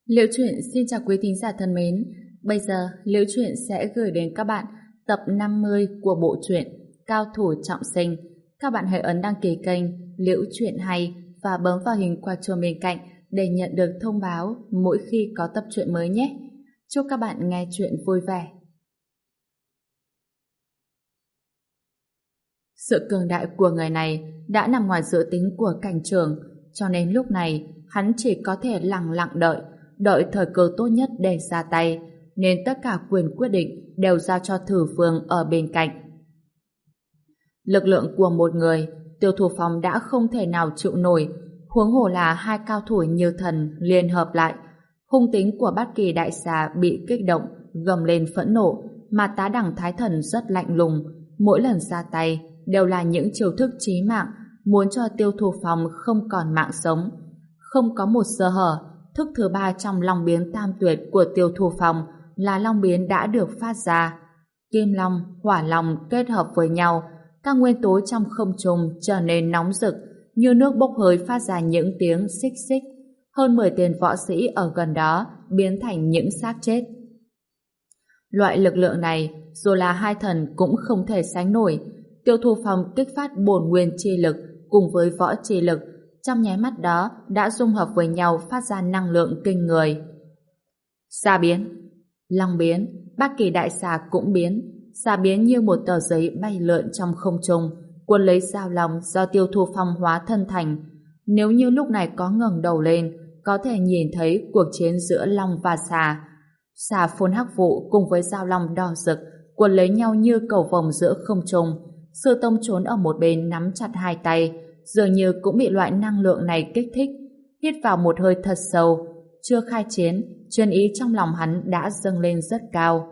Liễu Chuyện xin chào quý thính giả thân mến. Bây giờ Liễu Chuyện sẽ gửi đến các bạn tập 50 của bộ truyện Cao thủ trọng sinh. Các bạn hãy ấn đăng ký kênh Liễu Chuyện hay và bấm vào hình quả chuông bên cạnh để nhận được thông báo mỗi khi có tập truyện mới nhé. Chúc các bạn nghe truyện vui vẻ. Sự cường đại của người này đã nằm ngoài dự tính của cảnh trường, cho nên lúc này hắn chỉ có thể lặng lặng đợi thời cơ tốt nhất để ra tay, nên tất cả quyền quyết định đều giao cho Thử Phương ở bên cạnh. Lực lượng của một người, Tiêu Thủ Phong đã không thể nào chịu nổi, huống hồ là hai cao thủ như thần liên hợp lại. Hung tính của Bát Kỳ Đại Xà bị kích động, gầm lên phẫn nộ, mà Tá Đẳng Thái Thần rất lạnh lùng, mỗi lần ra tay đều là những chiêu thức chí mạng, muốn cho Tiêu Thủ Phong không còn mạng sống. Không có một sơ hở, thức thứ ba trong Long Biến Tam Tuyệt của Tiêu Thủ Phong là Long Biến đã được phát ra. Kim Long, Hỏa Long kết hợp với nhau, các nguyên tố trong không trung trở nên nóng rực, như nước bốc hơi phát ra những tiếng xích xích. Hơn 10 tên võ sĩ ở gần đó biến thành những xác chết. Loại lực lượng này, dù là hai thần cũng không thể sánh nổi. Tiêu Thủ Phong kích phát bổn nguyên chi lực cùng với võ chi lực, trong nháy mắt đó đã dung hợp với nhau phát ra năng lượng kinh người. Xà biến, Long biến, Bát Kỳ Đại Xà cũng biến. Xà biến như một tờ giấy bay lượn trong không trung, cuốn lấy Giao Long do Tiêu Thủ Phong hóa thân thành. Nếu như lúc này có ngẩng đầu lên, có thể nhìn thấy cuộc chiến giữa Long và Xà. Xà phun hắc vụ cùng với Giao Long đỏ rực cuốn lấy nhau như cầu vồng giữa không trung. Sư Tông trốn ở một bên nắm chặt hai tay, dường như cũng bị loại năng lượng này kích thích. Hít vào một hơi thật sâu, chưa khai chiến, chiến ý trong lòng hắn đã dâng lên rất cao.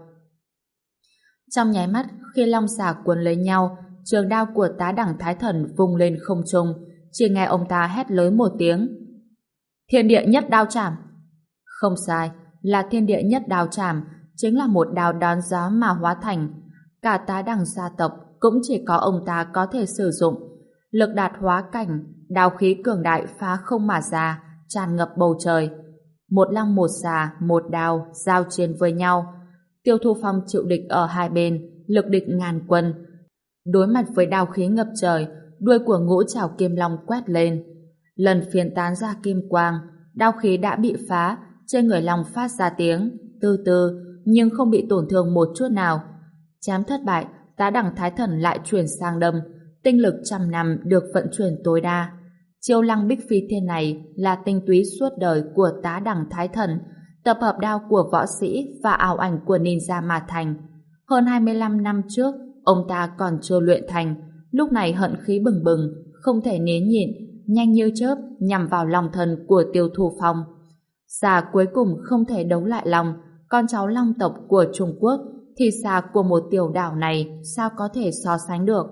Trong nháy mắt, khi Long Xà cuốn lấy nhau, trường đao của Tá Đẳng Thái Thần vung lên không trung, chỉ nghe ông ta hét lớn một tiếng: Thiên địa nhất đao chảm! Không sai, là thiên địa nhất đao chảm, chính là một đao đón gió mà hóa thành. Cả Tá Đẳng gia tộc cũng chỉ có ông ta có thể sử dụng. Lực đạt hóa cảnh, đao khí cường đại phá không mà ra, tràn ngập bầu trời. Một long một xà, một đao, giao chiến với nhau. Tiêu Thủ Phong chịu địch ở hai bên, lực địch ngàn quân. Đối mặt với đao khí ngập trời, đuôi của Ngũ Trảo Kim Long quét lên. Lần phiến tán ra kim quang, đao khí đã bị phá, trên người long phát ra tiếng từ từ, nhưng không bị tổn thương một chút nào. Chém thất bại, Tá Đẳng Thái Thần lại chuyển sang đâm. Tinh lực trăm năm được vận chuyển tối đa. Chiêu Lăng Bích Phi Thiên này là tinh túy suốt đời của Tá Đẳng Thái Thần, tập hợp đao của võ sĩ và ảo ảnh của ninja mà thành. Hơn 25 năm trước, ông ta còn chưa luyện thành, lúc này hận khí bừng bừng, không thể nén nhịn, nhanh như chớp nhằm vào lòng thần của Tiêu Thủ Phong. Xà cuối cùng không thể đấu lại Long, con cháu Long tộc của Trung Quốc, thì xà của một tiểu đảo này sao có thể so sánh được.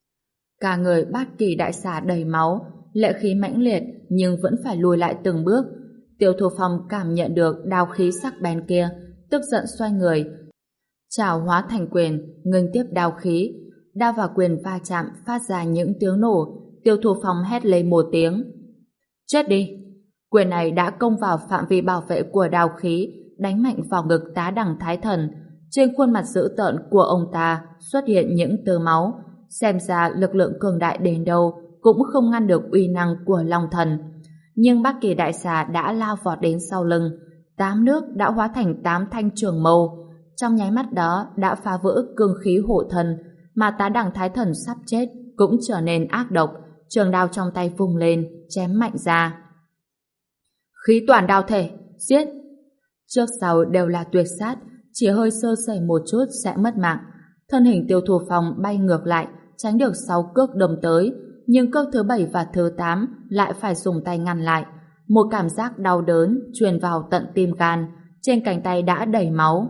Cả người Bát Kỳ Đại Xà đầy máu, lệ khí mãnh liệt nhưng vẫn phải lùi lại từng bước. Tiêu Thủ Phong cảm nhận được đao khí sắc bén kia, tức giận xoay người, chảo hóa thành quyền, nghênh tiếp đao khí. Đao và quyền va chạm phát ra những tiếng nổ. Tiêu Thủ Phong hét lên một tiếng: Chết đi! Quyền này đã công vào phạm vi bảo vệ của đao khí, đánh mạnh vào ngực Tá Đẳng Thái Thần. Trên khuôn mặt dữ tợn của ông ta xuất hiện những tơ máu. Xem ra lực lượng cường đại đến đâu cũng không ngăn được uy năng của Long Thần. Nhưng Bát Kỳ Đại Xà đã lao vọt đến sau lưng. 8 nước đã hóa thành 8 thanh trường mâu. Trong nháy mắt đó đã phá vỡ cương khí hộ thân, mà Tá Đẳng Thái Thần sắp chết cũng trở nên ác độc. Trường đao trong tay vung lên, chém mạnh ra. Khí toàn đao thể, giết! Trước sau đều là tuyệt sát, chỉ hơi sơ sẩy một chút sẽ mất mạng. Thân hình Tiêu Thủ Phong bay ngược lại, tránh được 6 cước đâm tới, nhưng cước thứ 7 và thứ 8 lại phải dùng tay ngăn lại. Một cảm giác đau đớn truyền vào tận tim gan, trên cánh tay đã đầy máu.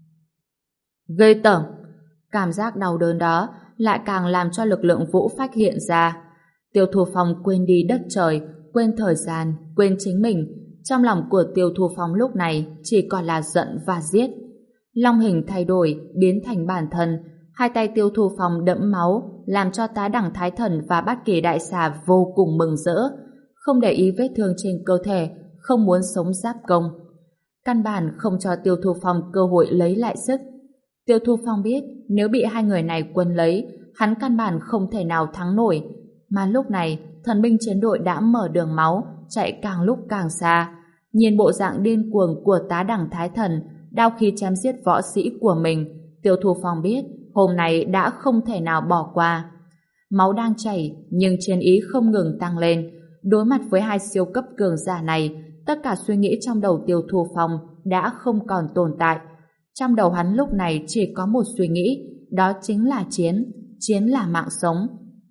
Ghê tởm! Cảm giác đau đớn đó lại càng làm cho lực lượng vũ phách hiện ra. Tiêu Thủ Phong quên đi đất trời, quên thời gian, quên chính mình. Trong lòng của Tiêu Thủ Phong lúc này chỉ còn là giận và giết. Long hình thay đổi, biến thành bản thân. Hai tay Tiêu Thủ Phong đẫm máu, làm cho Tá Đẳng Thái Thần và Bát Kỳ Đại Xà vô cùng mừng rỡ. Không để ý vết thương trên cơ thể, không muốn sống giáp công. căn bản không cho Tiêu Thu Phong cơ hội lấy lại sức. Tiêu Thu Phong biết nếu bị hai người này quân lấy, hắn căn bản không thể nào thắng nổi. Mà lúc này, thần binh chiến đội đã mở đường máu, chạy càng lúc càng xa. Nhìn bộ dạng điên cuồng của tá đẳng Thái Thần, đao khí chém giết võ sĩ của mình, Tiêu Thu Phong biết hôm nay đã không thể nào bỏ qua. Máu đang chảy, nhưng chiến ý không ngừng tăng lên. Đối mặt với hai siêu cấp cường giả này, tất cả suy nghĩ trong đầu Tiêu Thu Phong đã không còn tồn tại. Trong đầu hắn lúc này chỉ có một suy nghĩ, đó chính là chiến, chiến là mạng sống.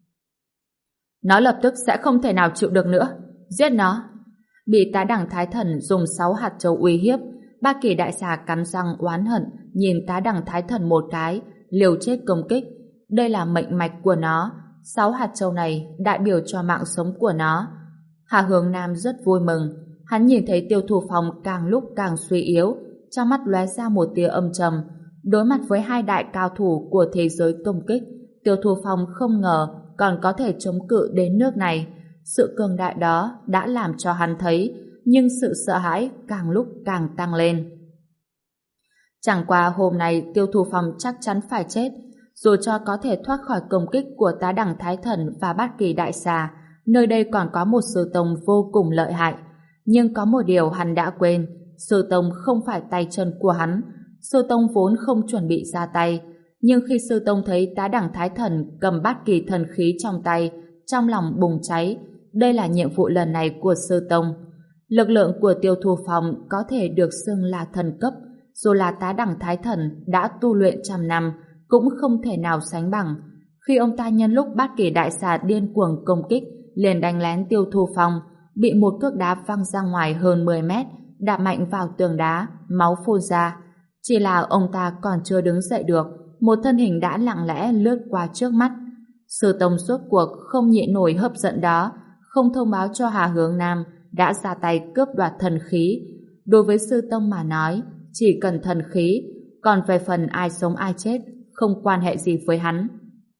Nó lập tức sẽ không thể nào chịu được nữa, giết nó. Bị tá đẳng Thái Thần dùng 6 hạt châu uy hiếp, Ba Kỳ đại xà cắn răng oán hận nhìn tá đẳng Thái Thần một cái, liều chết công kích. Đây là mệnh mạch của nó, 6 hạt châu này đại biểu cho mạng sống của nó. Hà Hướng Nam rất vui mừng, hắn nhìn thấy Tiêu Thu Phong càng lúc càng suy yếu, trong mắt lóe ra một tia âm trầm. Đối mặt với hai đại cao thủ của thế giới công kích, Tiêu Thu Phong không ngờ còn có thể chống cự đến nước này. Sự cường đại đó đã làm cho hắn thấy, nhưng sự sợ hãi càng lúc càng tăng lên. Chẳng qua hôm nay Tiêu Thu Phong chắc chắn phải chết. Dù cho có thể thoát khỏi công kích của tá đẳng Thái Thần và Bát Kỳ đại xà, nơi đây còn có một sư tông vô cùng lợi hại. Nhưng có một điều hắn đã quên, sư tông không phải tay chân của hắn. Sư tông vốn không chuẩn bị ra tay, nhưng khi sư tông thấy tá đẳng Thái Thần cầm Bát Kỳ thần khí trong tay, trong lòng bùng cháy. Đây là nhiệm vụ lần này của sư tông. Lực lượng của Tiêu Thu Phong có thể được xưng là thần cấp, dù là tá đẳng Thái Thần đã tu luyện trăm năm cũng không thể nào sánh bằng. Khi ông ta nhân lúc Bát Kỳ đại xà điên cuồng công kích, liền đánh lén Tiêu Thu Phong, bị một cước đá văng ra ngoài hơn 10 mét, đạp mạnh vào tường đá, máu phun ra. Chỉ là ông ta còn chưa đứng dậy được, một thân hình đã lặng lẽ lướt qua trước mắt. Sư tông suốt cuộc không nhịn nổi hấp dẫn đó, không thông báo cho Hà Hướng Nam đã ra tay cướp đoạt thần khí. Đối với sư tông mà nói, chỉ cần thần khí, còn về phần ai sống ai chết không quan hệ gì với hắn.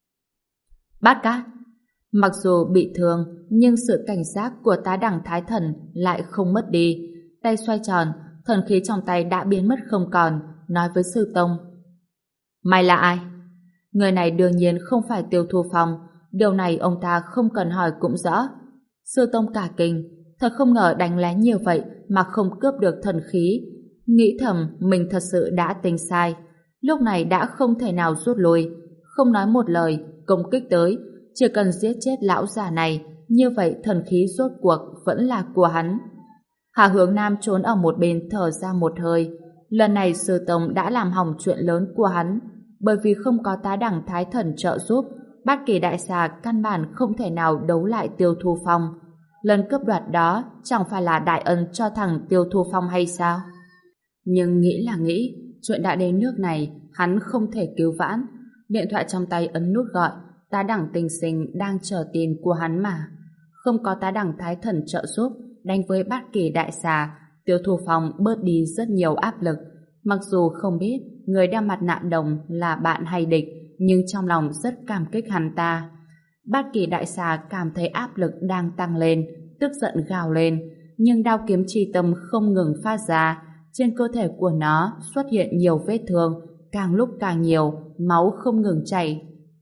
Bát Cát, mặc dù bị thương, nhưng sự cảnh giác của tá đẳng Thái Thần lại không mất đi. Tay xoay tròn, thần khí trong tay đã biến mất không còn, nói với sư tông: Mày là ai? Người này đương nhiên không phải Tiêu Thu Phong, điều này ông ta không cần hỏi cũng rõ. Sư tông cả kinh, thật không ngờ đánh lén như vậy mà không cướp được thần khí. Nghĩ thầm mình thật sự đã tính sai, lúc này đã không thể nào rút lui, không nói một lời công kích tới. Chỉ cần giết chết lão già này, như vậy thần khí rốt cuộc vẫn là của hắn. Hà Hướng Nam trốn ở một bên thở ra một hơi. Lần này sư tông đã làm hỏng chuyện lớn của hắn, bởi vì không có tá đẳng Thái Thần trợ giúp, Bát Kỳ đại xà căn bản không thể nào đấu lại Tiêu Thu Phong. Lần cướp đoạt đó chẳng phải là đại ân cho thằng Tiêu Thu Phong hay sao? Nhưng nghĩ là nghĩ, chuyện đã đến nước này, hắn không thể cứu vãn. Điện thoại trong tay ấn nút gọi, tá đẳng Tình Sinh đang chờ tin của hắn mà. Không có tá đẳng Thái Thần trợ giúp, đánh với Bát Kỳ đại xà, Tiêu Thu Phong bớt đi rất nhiều áp lực. Mặc dù không biết người đeo mặt nạ đồng là bạn hay địch, nhưng trong lòng rất cảm kích hắn ta. Bát Kỳ đại xà cảm thấy áp lực đang tăng lên, tức giận gào lên, nhưng đao kiếm chi tâm không ngừng phát ra. Trên cơ thể của nó xuất hiện nhiều vết thương, càng lúc càng nhiều, máu không ngừng chảy.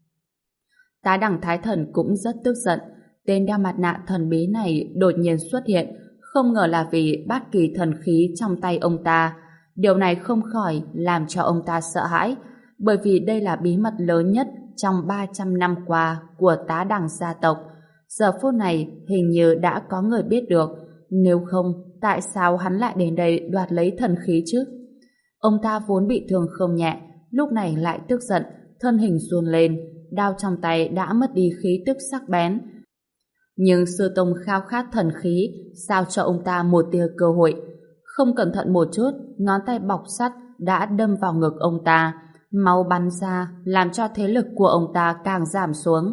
Tá đẳng Thái Thần cũng rất tức giận, tên đeo mặt nạ thần bí này đột nhiên xuất hiện, không ngờ là vì Bát Kỳ thần khí trong tay ông ta. Điều này không khỏi làm cho ông ta sợ hãi, bởi vì đây là bí mật lớn nhất trong 300 năm qua của tá đẳng gia tộc. Giờ phút này hình như đã có người biết được, nếu không tại sao hắn lại đến đây đoạt lấy thần khí chứ? Ông ta vốn bị thương không nhẹ, lúc này lại tức giận, thân hình run lên, đao trong tay đã mất đi khí tức sắc bén. Nhưng sư tông khao khát thần khí, sao cho ông ta một tia cơ hội. Không cẩn thận một chút, ngón tay bọc sắt đã đâm vào ngực ông ta, máu bắn ra, làm cho thế lực của ông ta càng giảm xuống.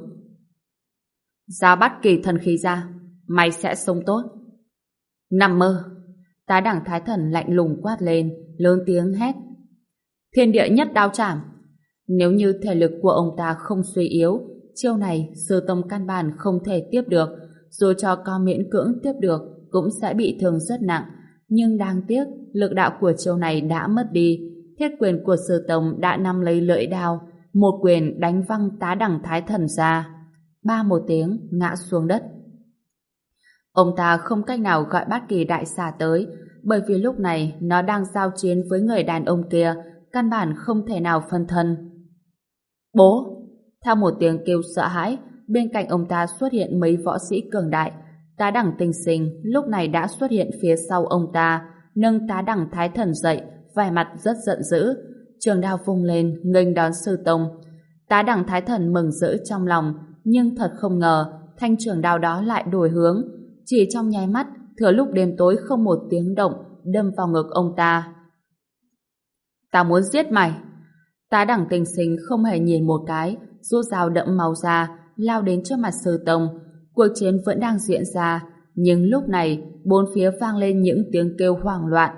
Giao Bát Kỳ thần khí ra, mày sẽ sống tốt. Nằm mơ. Tá đẳng Thái Thần lạnh lùng quát lên, lớn tiếng hét: Thiên địa nhất đao chảm. Nếu như thể lực của ông ta không suy yếu, chiêu này sư tông căn bản không thể tiếp được, dù cho có miễn cưỡng tiếp được cũng sẽ bị thương rất nặng. nhưng đáng tiếc lực đạo của chiêu này đã mất đi. Thiết quyền của Sư Tông đã nắm lấy lưỡi đao, một quyền đánh văng Tá Đẳng Thái Thần ra. Ba một tiếng ngã xuống đất. Ông ta không cách nào gọi Bát Kỳ Đại Xà tới, bởi vì lúc này nó đang giao chiến với người đàn ông kia, căn bản không thể nào phân thân. Bố! Theo một tiếng kêu sợ hãi, bên cạnh ông ta xuất hiện mấy võ sĩ cường đại. Tá Đẳng Tinh Sinh lúc này đã xuất hiện phía sau ông ta, nâng Tá Đẳng Thái Thần dậy, vẻ mặt rất giận dữ. Trường đao vung lên, nghênh đón Sư Tông. Tá Đẳng Thái Thần mừng rỡ trong lòng, nhưng thật không ngờ, thanh trường đao đó lại đổi hướng. Chỉ trong nháy mắt, thừa lúc đêm tối không một tiếng động, đâm vào ngực ông ta. Ta muốn giết mày! Tá Đẳng Tinh Sinh không hề nhìn một cái, rút dao đẫm máu ra, lao đến trước mặt Sư Tông. Cuộc chiến vẫn đang diễn ra, nhưng lúc này, bốn phía vang lên những tiếng kêu hoảng loạn.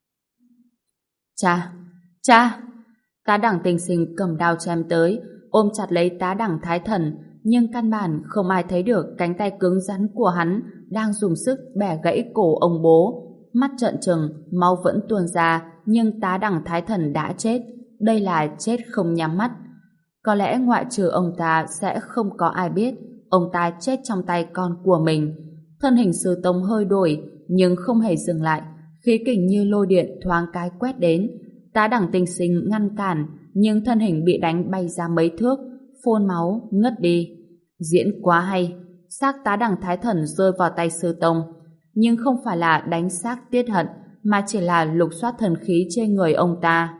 Cha! Cha! Tá Đẳng Tinh Sinh cầm đao chém tới, ôm chặt lấy Tá Đẳng Thái Thần, nhưng căn bản không ai thấy được cánh tay cứng rắn của hắn đang dùng sức bẻ gãy cổ ông bố. Mắt trợn trừng, máu vẫn tuôn ra, nhưng Tá Đẳng Thái Thần đã chết. Đây là chết không nhắm mắt. Có lẽ ngoại trừ ông ta sẽ không có ai biết ông ta chết trong tay con của mình. Thân hình Sư Tông hơi đổi, nhưng không hề dừng lại. Khí kình như lôi điện thoáng cái quét đến. Tá Đẳng Tinh Sinh ngăn cản, nhưng thân hình bị đánh bay ra mấy thước, phun máu, ngất đi. Diễn quá hay. Xác Tá Đẳng Thái Thần rơi vào tay Sư Tông, nhưng không phải là đánh xác Tiết Hận, mà chỉ là lục soát thần khí trên người ông ta.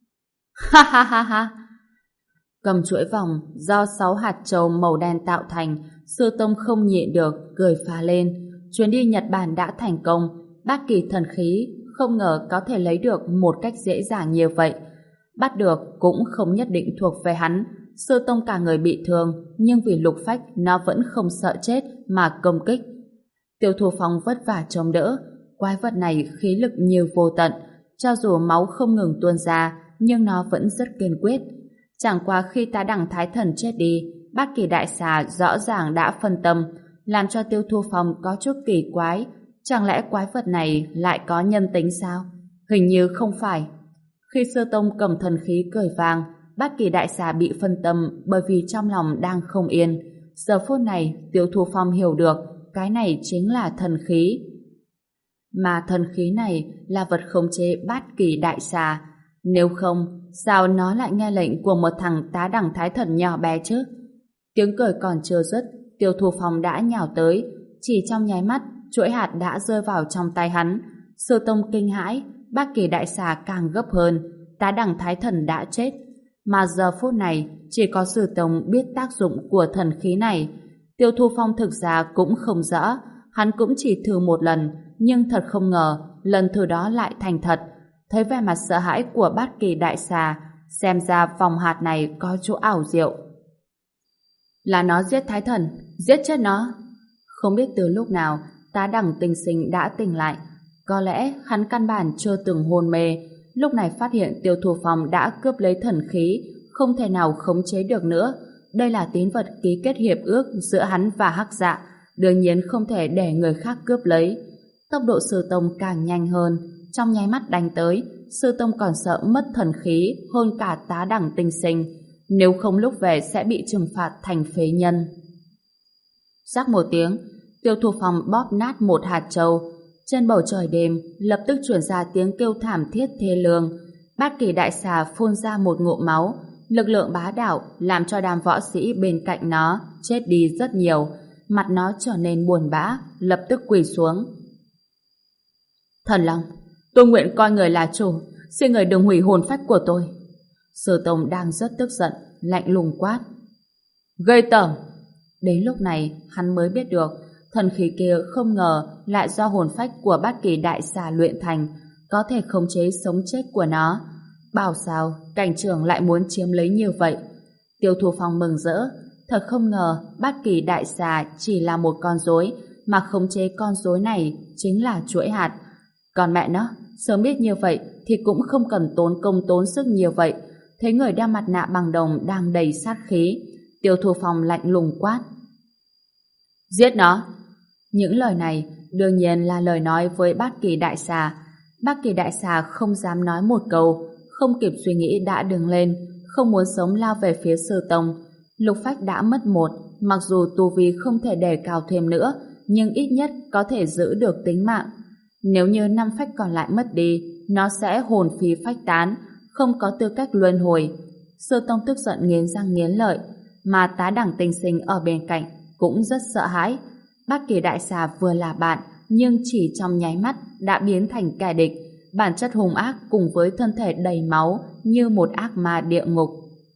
Ha ha ha ha! Cầm chuỗi vòng do 6 hạt châu màu đen tạo thành, Sư Tông không nhịn được, cười phá lên. Chuyến đi Nhật Bản đã thành công, Bát Kỳ thần khí không ngờ có thể lấy được một cách dễ dàng như vậy. Bắt được cũng không nhất định thuộc về hắn. Sư Tông cả người bị thương, nhưng vì lục phách nó vẫn không sợ chết mà công kích. Tiêu Thu Phong vất vả chống đỡ. Quái vật này khí lực nhiều vô tận, cho dù máu không ngừng tuôn ra, nhưng nó vẫn rất kiên quyết. Chẳng qua khi Tá Đẳng Thái Thần chết đi, Bát Kỳ Đại Xà rõ ràng đã phân tâm, làm cho Tiêu Thu Phong có chút kỳ quái. Chẳng lẽ quái vật này lại có nhân tính sao? Hình như không phải. Khi Sư Tông cầm thần khí cười vang, Bát Kỳ Đại Xà bị phân tâm bởi vì trong lòng đang không yên. Giờ phút này, Tiêu Thu Phong hiểu được cái này chính là thần khí. Mà thần khí này là vật khống chế Bát Kỳ Đại Xà. Nếu không, sao nó lại nghe lệnh của một thằng Tá Đẳng Thái Thần nhỏ bé chứ? Tiếng cười còn chưa dứt, Tiêu Thu Phong đã nhào tới. Chỉ trong nháy mắt, chuỗi hạt đã rơi vào trong tay hắn. Sư Tông kinh hãi, Bát Kỳ Đại Xà càng gấp hơn. Tá Đẳng Thái Thần đã chết. Mà giờ phút này, chỉ có Sư Tông biết tác dụng của thần khí này. Tiêu Thu Phong thực ra cũng không rõ. Hắn cũng chỉ thử một lần, nhưng thật không ngờ, lần thử đó lại thành thật. Thấy vẻ mặt sợ hãi của Bát Kỳ Đại Xà, xem ra vòng hạt này có chỗ ảo diệu. Là nó giết Thái Thần, giết chết nó. Không biết từ lúc nào, Tá Đẳng Tinh Sinh đã tỉnh lại. Có lẽ hắn căn bản chưa từng hôn mê. Lúc này phát hiện Tiêu Thu Phong đã cướp lấy thần khí, không thể nào khống chế được nữa. Đây là tín vật ký kết hiệp ước giữa hắn và Hắc Dạ, đương nhiên không thể để người khác cướp lấy. Tốc độ Sư Tông càng nhanh hơn, trong nháy mắt đánh tới. Sư Tông còn sợ mất thần khí hơn cả Tá Đẳng Tinh Sinh, nếu không lúc về sẽ bị trừng phạt thành phế nhân. Rắc một tiếng, Tiêu Thu Phong bóp nát một hạt châu. Trên bầu trời đêm lập tức truyền ra tiếng kêu thảm thiết thê lương. Bát Kỳ Đại Xà phun ra một ngụm máu. Lực lượng bá đạo làm cho đám võ sĩ bên cạnh nó chết đi rất nhiều. Mặt nó trở nên buồn bã, lập tức quỳ xuống. Thần Long, tôi nguyện coi người là chủ, xin người đừng hủy hồn phách của tôi. Sư Tông đang rất tức giận, lạnh lùng quát. Gây tởm! Đến lúc này hắn mới biết được thần khí kia không ngờ lại do hồn phách của Bát Kỳ Đại Xà luyện thành, có thể khống chế sống chết của nó. Bảo sao cảnh trưởng lại muốn chiếm lấy như vậy? Tiêu Thu Phong mừng rỡ, thật không ngờ Bát Kỳ Đại Xà chỉ là một con rối, mà khống chế con rối này chính là chuỗi hạt. Còn mẹ nó, sớm biết như vậy thì cũng không cần tốn công tốn sức nhiều vậy. Thấy người đeo mặt nạ bằng đồng đang đầy sát khí, Tiêu Thu Phong lạnh lùng quát. Giết nó! Những lời này đương nhiên là lời nói với Bát Kỳ Đại Xà. Bát Kỳ Đại Xà không dám nói một câu, không kịp suy nghĩ đã đứng lên, không muốn sống lao về phía Sư Tông. Lục Phách đã mất một, mặc dù tu vi không thể đề cao thêm nữa, nhưng ít nhất có thể giữ được tính mạng. Nếu như 5 phách còn lại mất đi, nó sẽ hồn phí phách tán, không có tư cách luân hồi. Sư Tông tức giận nghiến răng nghiến lợi, mà Tá Đẳng Tình Sinh ở bên cạnh cũng rất sợ hãi. Bát Kỳ Đại Xà vừa là bạn, nhưng chỉ trong nháy mắt đã biến thành kẻ địch, bản chất hung ác cùng với thân thể đầy máu như một ác ma địa ngục.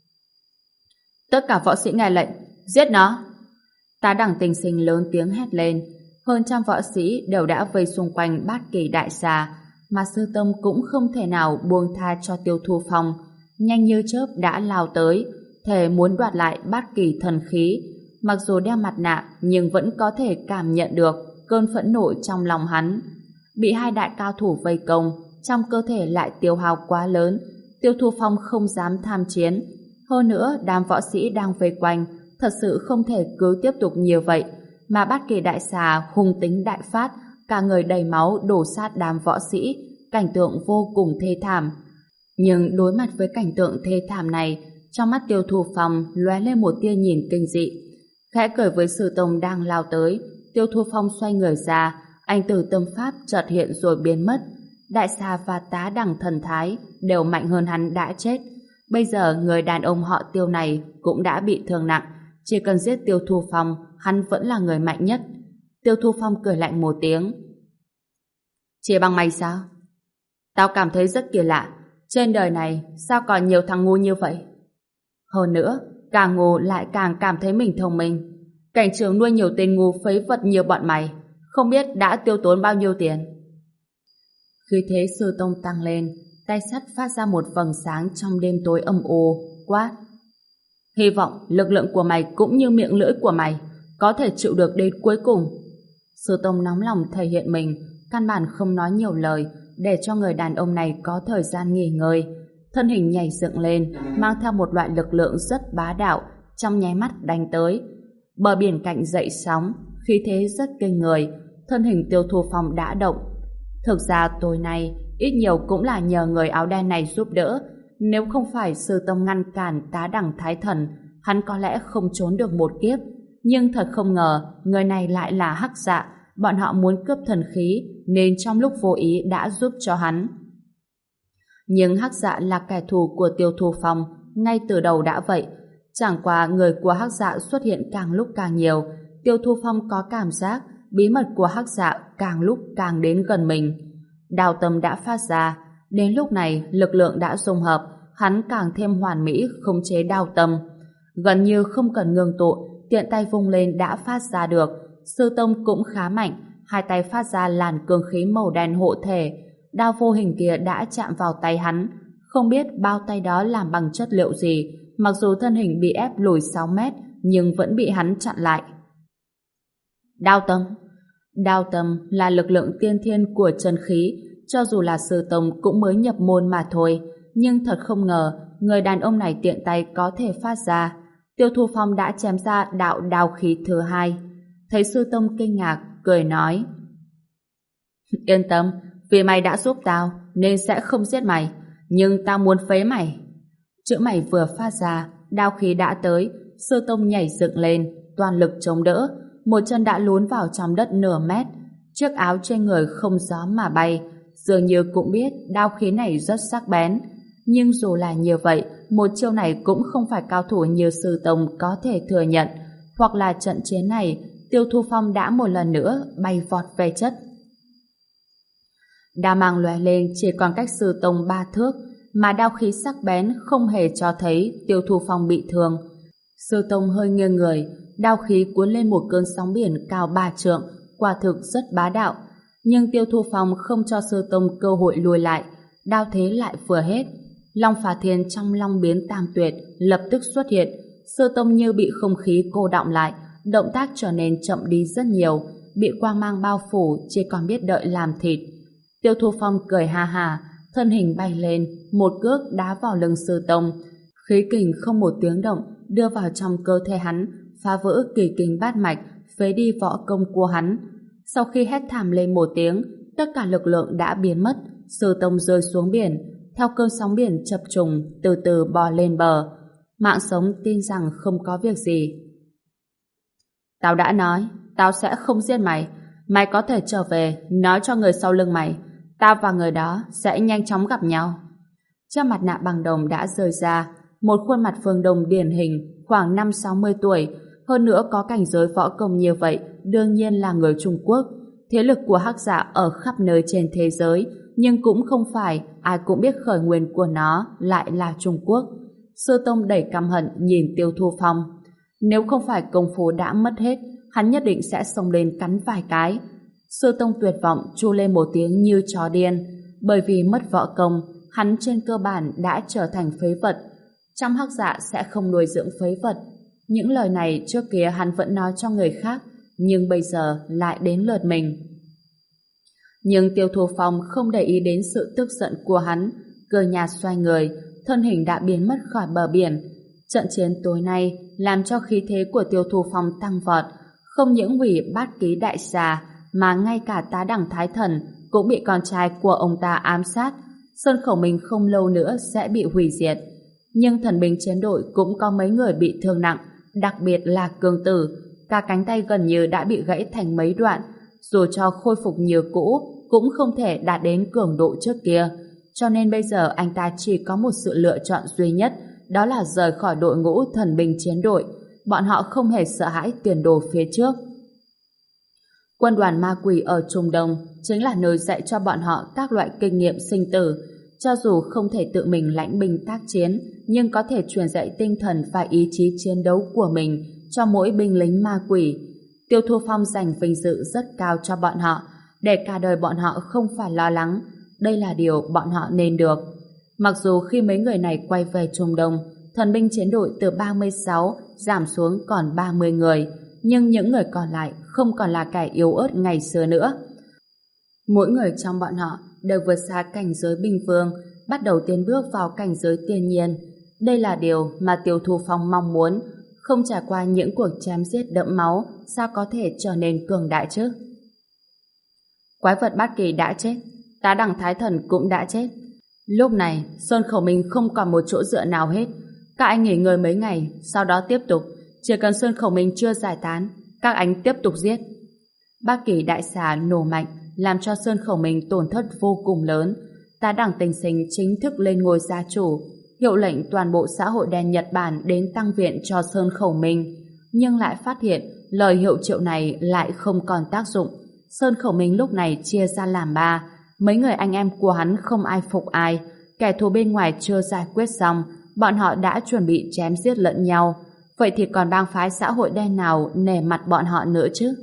Tất cả võ sĩ nghe lệnh, giết nó! Tá Đẳng Tình Sinh lớn tiếng hét lên. Hơn trăm võ sĩ đều đã vây xung quanh Bát Kỳ Đại Xà, mà Sư Tông cũng không thể nào buông tha cho Tiêu Thu Phong. Nhanh như chớp đã lao tới, thề muốn đoạt lại Bát Kỳ thần khí. Mặc dù đeo mặt nạ nhưng vẫn có thể cảm nhận được cơn phẫn nộ trong lòng hắn. Bị hai đại cao thủ vây công, trong cơ thể lại tiêu hao quá lớn, Tiêu Thu Phong không dám tham chiến. Hơn nữa, đám võ sĩ đang vây quanh thật sự không thể cứ tiếp tục như vậy, mà Bát Kỳ Đại Xà hung tính đại phát, cả người đầy máu đổ sát đám võ sĩ, cảnh tượng vô cùng thê thảm. Nhưng đối mặt với cảnh tượng thê thảm này, trong mắt Tiêu Thu Phong lóe lên một tia nhìn kinh dị. Khẽ cười với Sư Tông đang lao tới, Tiêu Thu Phong xoay người ra, anh Tử Tâm Pháp chợt hiện rồi biến mất. Đại Xà và Tá Đẳng Thần Thái đều mạnh hơn hắn đã chết. Bây giờ người đàn ông họ Tiêu này cũng đã bị thương nặng, chỉ cần giết Tiêu Thu Phong, hắn vẫn là người mạnh nhất. Tiêu Thu Phong cười lạnh một tiếng. Chỉ bằng mày sao? Tao cảm thấy rất kỳ lạ. Trên đời này sao còn nhiều thằng ngu như vậy? Hơn nữa, càng ngu lại càng cảm thấy mình thông minh. Cảnh trường nuôi nhiều tên ngu phế vật như bọn mày, không biết đã tiêu tốn bao nhiêu tiền. Khí thế Sư Tông tăng lên, tay sắt phát ra một vầng sáng trong đêm tối âm u, quát. Hy vọng lực lượng của mày cũng như miệng lưỡi của mày có thể chịu được đến cuối cùng. Sư Tông nóng lòng thể hiện mình, căn bản không nói nhiều lời, để cho người đàn ông này có thời gian nghỉ ngơi. Thân hình nhảy dựng lên, mang theo một loại lực lượng rất bá đạo, trong nháy mắt đánh tới. Bờ biển cạnh dậy sóng, khí thế rất kinh người, thân hình Tiêu Thu Phong đã động. Thực ra tối nay, ít nhiều cũng là nhờ người áo đen này giúp đỡ. Nếu không phải Sư Tông ngăn cản Tá Đẳng Thái Thần, hắn có lẽ không trốn được một kiếp. Nhưng thật không ngờ, người này lại là Hắc Dạ. Bọn họ muốn cướp thần khí, nên trong lúc vô ý đã giúp cho hắn. Nhưng Hắc Dạ là kẻ thù của Tiêu Thu Phong, ngay từ đầu đã vậy. Chẳng qua người của Hắc Dạ xuất hiện càng lúc càng nhiều, Tiêu Thu Phong có cảm giác bí mật của Hắc Dạ càng lúc càng đến gần mình. Đao tâm đã phát ra, đến lúc này lực lượng đã dung hợp, hắn càng thêm hoàn mỹ khống chế đao tâm. Gần như không cần ngưng tụ, tiện tay vung lên đã phát ra được. Sư Tông cũng khá mạnh, hai tay phát ra làn cương khí màu đen hộ thể. Đao vô hình kia đã chạm vào tay hắn, không biết bao tay đó làm bằng chất liệu gì. Mặc dù thân hình bị ép lùi 6 mét, nhưng vẫn bị hắn chặn lại. Đao tâm. Đao tâm là lực lượng tiên thiên của chân khí, cho dù là Sư Tông cũng mới nhập môn mà thôi. Nhưng thật không ngờ, người đàn ông này tiện tay có thể phát ra. Tiêu Thu Phong đã chém ra đạo đao khí thứ hai. Thấy Sư Tông kinh ngạc, cười nói. Yên tâm, vì mày đã giúp tao, nên sẽ không giết mày. Nhưng tao muốn phế mày. Chữ mày vừa phát ra, đao khí đã tới. Sư Tông nhảy dựng lên, toàn lực chống đỡ. Một chân đã lún vào trong đất nửa mét. Chiếc áo trên người không gió mà bay. Dường như cũng biết đao khí này rất sắc bén. Nhưng dù là như vậy, một chiêu này cũng không phải cao thủ như Sư Tông có thể thừa nhận. Hoặc là trận chiến này, Tiêu Thu Phong đã một lần nữa bay vọt về chất. Đao mang lóe lên chỉ còn cách Sư Tông 3 thước, mà đao khí sắc bén không hề cho thấy Tiêu Thu Phong bị thương. Sư Tông hơi nghiêng người, đao khí cuốn lên một cơn sóng biển cao 3 trượng, quả thực rất bá đạo. Nhưng Tiêu Thu Phong không cho Sư Tông cơ hội lùi lại, đao thế lại vừa hết. Long Phá Thiên trong Long Biến Tam Tuyệt lập tức xuất hiện. Sư Tông như bị không khí cô đọng lại, động tác trở nên chậm đi rất nhiều, bị quang mang bao phủ, chỉ còn biết đợi làm thịt. Tiêu Thu Phong cười ha ha, thân hình bay lên, một cước đá vào lưng Sư Tông. Khí kình không một tiếng động đưa vào trong cơ thể hắn, phá vỡ kỳ kinh bát mạch, phế đi võ công của hắn. Sau khi hét thảm lên một tiếng, tất cả lực lượng đã biến mất, Sư Tông rơi xuống biển, theo cơn sóng biển chập trùng từ từ bò lên bờ. Mạng sống tin rằng không có việc gì. Tao đã nói, tao sẽ không giết mày. Mày có thể trở về, nói cho người sau lưng mày. Tao và người đó sẽ nhanh chóng gặp nhau. Chiếc mặt nạ bằng đồng đã rơi ra, một khuôn mặt phương Đông điển hình, khoảng 5-60 tuổi, hơn nữa có cảnh giới võ công như vậy, đương nhiên là người Trung Quốc. Thế lực của Hắc Dạ ở khắp nơi trên thế giới, nhưng cũng không phải ai cũng biết khởi nguyên của nó lại là Trung Quốc. Sư Tông đầy căm hận nhìn Tiêu Thu Phong. Nếu không phải công phu đã mất hết, hắn nhất định sẽ xông lên cắn vài cái. Sư Tông tuyệt vọng tru lên một tiếng như chó điên. Bởi vì mất võ công, hắn trên cơ bản đã trở thành phế vật. Trong Hắc Dạ sẽ không nuôi dưỡng phế vật. Những lời này trước kia hắn vẫn nói cho người khác, nhưng bây giờ lại đến lượt mình. Nhưng Tiêu Thu Phong không để ý đến sự tức giận của hắn, cười nhạt xoay người, thân hình đã biến mất khỏi bờ biển. Trận chiến tối nay làm cho khí thế của Tiêu Thu Phong tăng vọt, không những hủy bát ký đại xà, mà ngay cả Tá Đẳng Thái Thần cũng bị con trai của ông ta ám sát. Sơn Khẩu Minh không lâu nữa sẽ bị hủy diệt. Nhưng thần binh chiến đội cũng có mấy người bị thương nặng, đặc biệt là Cương Tử, cả cánh tay gần như đã bị gãy thành mấy đoạn, dù cho khôi phục như cũ cũng không thể đạt đến cường độ trước kia. Cho nên bây giờ anh ta chỉ có một sự lựa chọn duy nhất, đó là rời khỏi đội ngũ thần binh chiến đội. Bọn họ không hề sợ hãi tiền đồ phía trước. Quân đoàn ma quỷ ở Trung Đông chính là nơi dạy cho bọn họ các loại kinh nghiệm sinh tử. Cho dù không thể tự mình lãnh binh tác chiến, nhưng có thể truyền dạy tinh thần và ý chí chiến đấu của mình cho mỗi binh lính ma quỷ. Tiêu Thu Phong dành vinh dự rất cao cho bọn họ, để cả đời bọn họ không phải lo lắng. Đây là điều bọn họ nên được. Mặc dù khi mấy người này quay về Trung Đông, thần binh chiến đội từ 36 giảm xuống còn 30 người, nhưng những người còn lại không còn là kẻ yếu ớt ngày xưa nữa. Mỗi người trong bọn họ đều vượt xa cảnh giới binh vương, bắt đầu tiến bước vào cảnh giới tiên nhiên. Đây là điều mà Tiêu Thu Phong mong muốn. Không trải qua những cuộc chém giết đẫm máu, sao có thể trở nên cường đại chứ? Quái vật bát kỳ đã chết, Tá Đẳng Thái Thần cũng đã chết. Lúc này, Sơn Khẩu Minh không còn một chỗ dựa nào hết. Các anh nghỉ ngơi mấy ngày, sau đó tiếp tục. Chỉ cần Sơn Khẩu Minh chưa giải tán, các anh tiếp tục giết. Bát kỳ đại xà nổ mạnh, làm cho Sơn Khẩu Minh tổn thất vô cùng lớn. Tá Đẳng Tình Sinh chính thức lên ngôi gia chủ, hiệu lệnh toàn bộ xã hội đen Nhật Bản đến tăng viện cho Sơn Khẩu Minh. Nhưng lại phát hiện lời hiệu triệu này lại không còn tác dụng. Sơn Khẩu Minh lúc này chia ra làm ba. Mấy người anh em của hắn không ai phục ai. Kẻ thù bên ngoài chưa giải quyết xong, bọn họ đã chuẩn bị chém giết lẫn nhau. Vậy thì còn bang phái xã hội đen nào nể mặt bọn họ nữa chứ?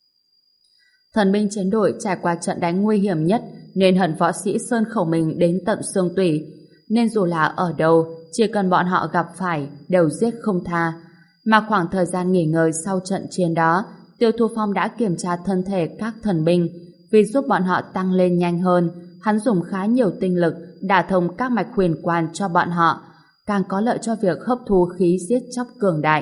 Thần binh chiến đội trải qua trận đánh nguy hiểm nhất nên hận võ sĩ Sơn Khẩu Minh đến tận xương tủy. Nên dù là ở đâu, chỉ cần bọn họ gặp phải đều giết không tha. Mà khoảng thời gian nghỉ ngơi sau trận chiến đó, Tiêu Thu Phong đã kiểm tra thân thể các thần binh. Vì giúp bọn họ tăng lên nhanh hơn, hắn dùng khá nhiều tinh lực đả thông các mạch huyền quan cho bọn họ, càng có lợi cho việc hấp thu khí giết chóc cường đại.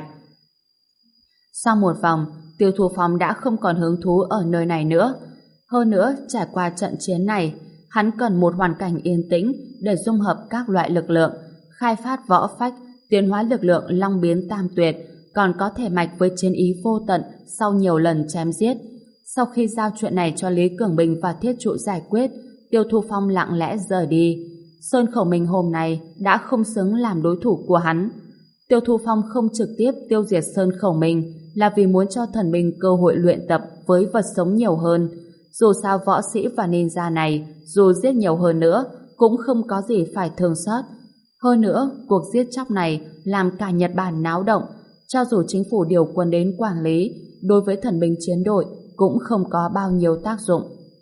Sau một vòng, Tiêu Thu Phong đã không còn hứng thú ở nơi này nữa. Hơn nữa, trải qua trận chiến này, hắn cần một hoàn cảnh yên tĩnh để dung hợp các loại lực lượng, khai phát võ phách, tiến hóa lực lượng long biến tam tuyệt, còn có thể mạch với chiến ý vô tận sau nhiều lần chém giết. Sau khi giao chuyện này cho Lý Cường Bình và Thiết Trụ giải quyết, Tiêu Thu Phong lặng lẽ rời đi. Sơn Khẩu Minh hôm nay đã không xứng làm đối thủ của hắn. Tiêu Thu Phong không trực tiếp tiêu diệt Sơn Khẩu Minh là vì muốn cho thần binh cơ hội luyện tập với vật sống nhiều hơn. Dù sao võ sĩ và ninja này dù giết nhiều hơn nữa cũng không có gì phải thương xót. Hơn nữa, cuộc giết chóc này làm cả Nhật Bản náo động. Cho dù chính phủ điều quân đến quản lý, đối với thần binh chiến đội cũng không có bao nhiêu tác dụng.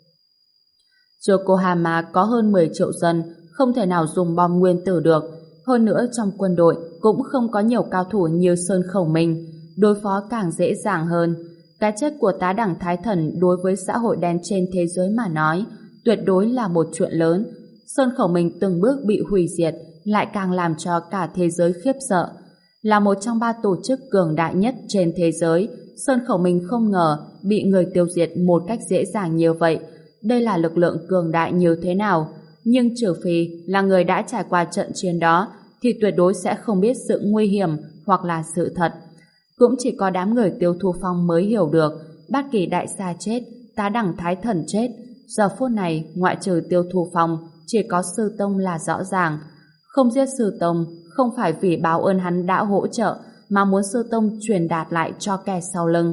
Yokohama có hơn 10 triệu dân, không thể nào dùng bom nguyên tử được. Hơn nữa trong quân đội cũng không có nhiều cao thủ như Sơn Khẩu Minh, đối phó càng dễ dàng hơn. Cái chết của Tá Đẳng Thái Thần đối với xã hội đen trên thế giới mà nói, tuyệt đối là một chuyện lớn. Sơn Khẩu Minh từng bước bị hủy diệt, lại càng làm cho cả thế giới khiếp sợ. Là một trong 3 tổ chức cường đại nhất trên thế giới, Sơn Khẩu Minh không ngờ bị người tiêu diệt một cách dễ dàng như vậy. Đây là lực lượng cường đại như thế nào? Nhưng trừ phi là người đã trải qua trận chiến đó thì tuyệt đối sẽ không biết sự nguy hiểm hoặc là sự thật. Cũng chỉ có đám người Tiêu Thu Phong mới hiểu được Bát Kỳ Đại Sa chết, Tá Đẳng Thái Thần chết. Giờ phút này, ngoại trừ Tiêu Thu Phong, chỉ có Sư Tông là rõ ràng. Không giết Sư Tông không phải vì báo ơn hắn đã hỗ trợ, mà muốn Sư Tông truyền đạt lại cho kẻ sau lưng.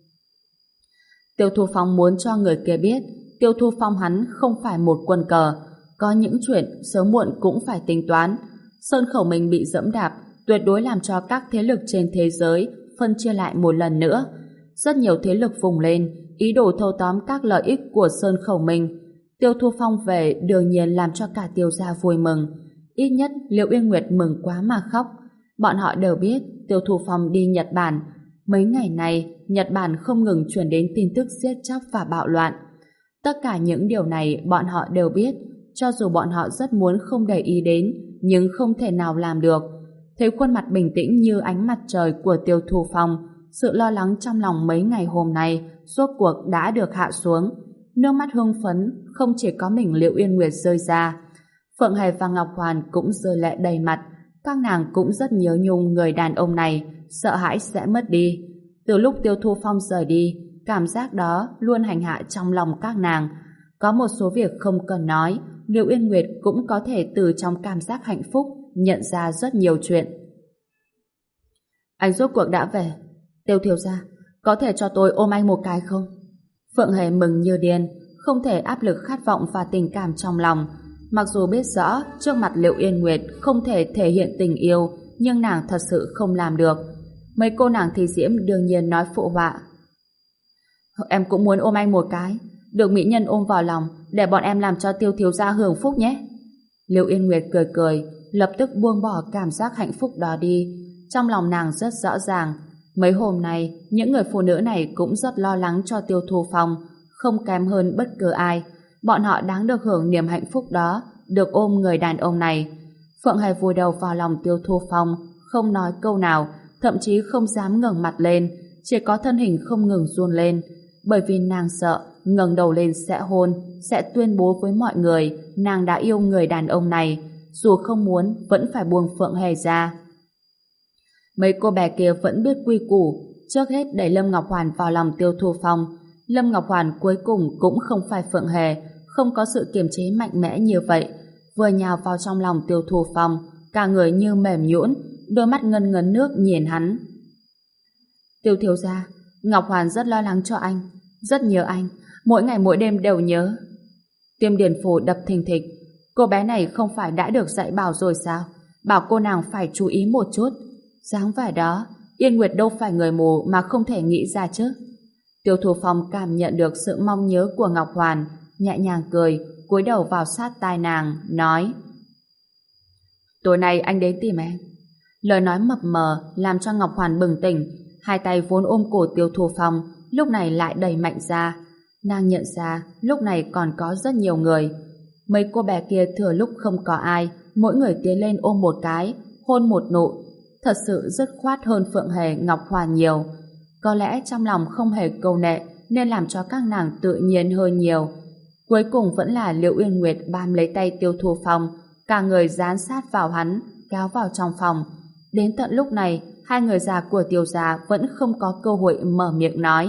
Tiêu Thu Phong muốn cho người kia biết Tiêu Thu Phong hắn không phải một quân cờ, có những chuyện sớm muộn cũng phải tính toán. Sơn Khẩu Minh bị dẫm đạp tuyệt đối làm cho các thế lực trên thế giới phân chia lại một lần nữa. Rất nhiều thế lực vùng lên ý đồ thâu tóm các lợi ích của Sơn Khẩu Minh. Tiêu Thu Phong về đương nhiên làm cho cả Tiêu gia vui mừng. Ít nhất Liễu Yên Nguyệt mừng quá mà khóc. Bọn họ đều biết Tiêu Thu Phong đi Nhật Bản. Mấy ngày này Nhật Bản không ngừng truyền đến tin tức giết chóc và bạo loạn. Tất cả những điều này bọn họ đều biết, cho dù bọn họ rất muốn không để ý đến, nhưng không thể nào làm được. Thấy khuôn mặt bình tĩnh như ánh mặt trời của Tiêu Thu Phong, sự lo lắng trong lòng mấy ngày hôm nay rốt cuộc đã được hạ xuống. Nước mắt hưng phấn không chỉ có mình Liễu Yên Nguyệt rơi ra, Phượng Hề và Ngọc Hoàn cũng rơi lệ đầy mặt. Các nàng cũng rất nhớ nhung người đàn ông này, sợ hãi sẽ mất đi. Từ lúc Tiêu Thu Phong rời đi, cảm giác đó luôn hành hạ trong lòng các nàng. Có một số việc không cần nói, Liễu Yên Nguyệt cũng có thể từ trong cảm giác hạnh phúc nhận ra rất nhiều chuyện. Anh rốt cuộc đã về. Tiêu thiếu gia, có thể cho tôi ôm anh một cái không? Phượng Hề mừng như điên, không thể áp lực khát vọng và tình cảm trong lòng. Mặc dù biết rõ trước mặt Liễu Yên Nguyệt không thể thể hiện tình yêu, nhưng nàng thật sự không làm được. Mấy cô nàng thi diễm đương nhiên nói phụ họa. Em cũng muốn ôm anh một cái, được mỹ nhân ôm vào lòng để bọn em làm cho Tiêu thiếu gia hưởng phúc nhé. Liễu Yên Nguyệt cười cười, lập tức buông bỏ cảm giác hạnh phúc đó đi. Trong lòng nàng rất rõ ràng, mấy hôm nay những người phụ nữ này cũng rất lo lắng cho Tiêu Thu Phong, không kém hơn bất cứ ai. Bọn họ đáng được hưởng niềm hạnh phúc đó, được ôm người đàn ông này. Phượng Hề vùi đầu vào lòng Tiêu Thu Phong, không nói câu nào, thậm chí không dám ngẩng mặt lên, chỉ có thân hình không ngừng run lên, bởi vì nàng sợ ngẩng đầu lên sẽ hôn, sẽ tuyên bố với mọi người nàng đã yêu người đàn ông này, dù không muốn vẫn phải buông Phượng Hề ra. Mấy cô bé kia vẫn biết quy củ, trước hết đẩy Lâm Ngọc Hoàn vào lòng Tiêu Thu Phong. Lâm Ngọc Hoàn cuối cùng cũng không phải Phượng Hề, không có sự kiềm chế mạnh mẽ như vậy, vừa nhào vào trong lòng Tiêu Thu Phong, cả người như mềm nhũn, đôi mắt ngân ngấn nước nhìn hắn. Tiêu thiếu gia, Ngọc Hoàn rất lo lắng cho anh, rất nhớ anh, mỗi ngày mỗi đêm đều nhớ. Tim Điền Phủ đập thình thịch, cô bé này không phải đã được dạy bảo rồi sao? Bảo cô nàng phải chú ý một chút. Dáng vẻ đó, Yên Nguyệt đâu phải người mù mà không thể nghĩ ra chứ. Tiêu Thu Phong cảm nhận được sự mong nhớ của Ngọc Hoàn, nhẹ nhàng cười, cúi đầu vào sát tai nàng, nói: tối nay anh đến tìm em. Lời nói mập mờ làm cho Ngọc Hoàn bừng tỉnh, hai tay vốn ôm cổ Tiêu Thu Phong lúc này lại đẩy mạnh ra. Nàng nhận ra lúc này còn có rất nhiều người. Mấy cô bé kia thừa lúc không có ai, mỗi người tiến lên ôm một cái, hôn một nụ, thật sự dứt khoát hơn Phượng Hề, Ngọc Hoàn nhiều. Có lẽ trong lòng không hề câu nệ nên làm cho các nàng tự nhiên hơn nhiều. Cuối cùng vẫn là Liễu Uyên Nguyệt bám lấy tay Tiêu Thu Phong, cả người dán sát vào hắn, kéo vào trong phòng. Đến tận lúc này, hai người già của Tiêu gia vẫn không có cơ hội mở miệng nói.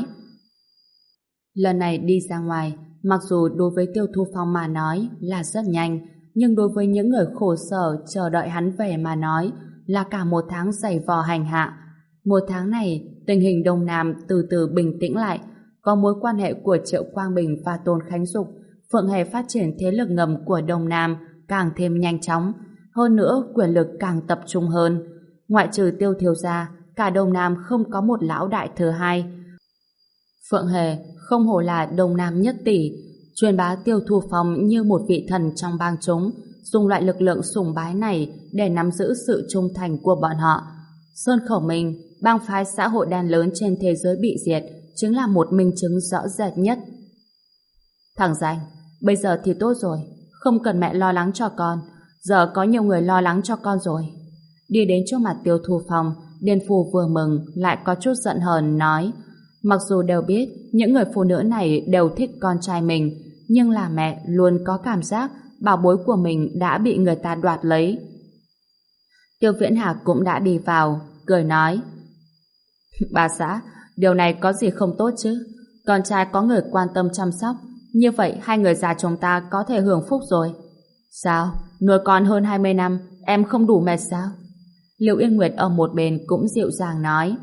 Lần này đi ra ngoài, mặc dù đối với Tiêu Thu Phong mà nói là rất nhanh, nhưng đối với những người khổ sở chờ đợi hắn về mà nói là cả một tháng dày vò hành hạ. Một tháng này, tình hình Đông Nam từ từ bình tĩnh lại, có mối quan hệ của Triệu Quang Bình và Tôn Khánh Dục, Phượng Hề phát triển thế lực ngầm của Đông Nam càng thêm nhanh chóng, hơn nữa quyền lực càng tập trung hơn. Ngoại trừ Tiêu thiếu gia, cả Đông Nam không có một lão đại thứ hai. Phượng Hề không hổ là Đông Nam nhất tỷ, truyền bá Tiêu Thu Phong như một vị thần trong bang chúng, dùng loại lực lượng sùng bái này để nắm giữ sự trung thành của bọn họ. Sơn Khẩu Minh, bang phái xã hội đen lớn trên thế giới bị diệt, chính là một minh chứng rõ rệt nhất. Thằng danh, bây giờ thì tốt rồi, không cần mẹ lo lắng cho con, giờ có nhiều người lo lắng cho con rồi. Đi đến trước mặt Tiêu Thu Phong, Điền Phù vừa mừng lại có chút giận hờn nói: Mặc dù đều biết những người phụ nữ này đều thích con trai mình, nhưng là mẹ luôn có cảm giác bảo bối của mình đã bị người ta đoạt lấy. Tiêu Viễn Hạc cũng đã đi vào, cười nói: Bà xã, điều này có gì không tốt chứ? Con trai có người quan tâm chăm sóc, như vậy hai người già chúng ta có thể hưởng phúc rồi. Sao? Nuôi con hơn 20 năm, em không đủ mệt sao? Liệu Yên Nguyệt ở một bên cũng dịu dàng nói: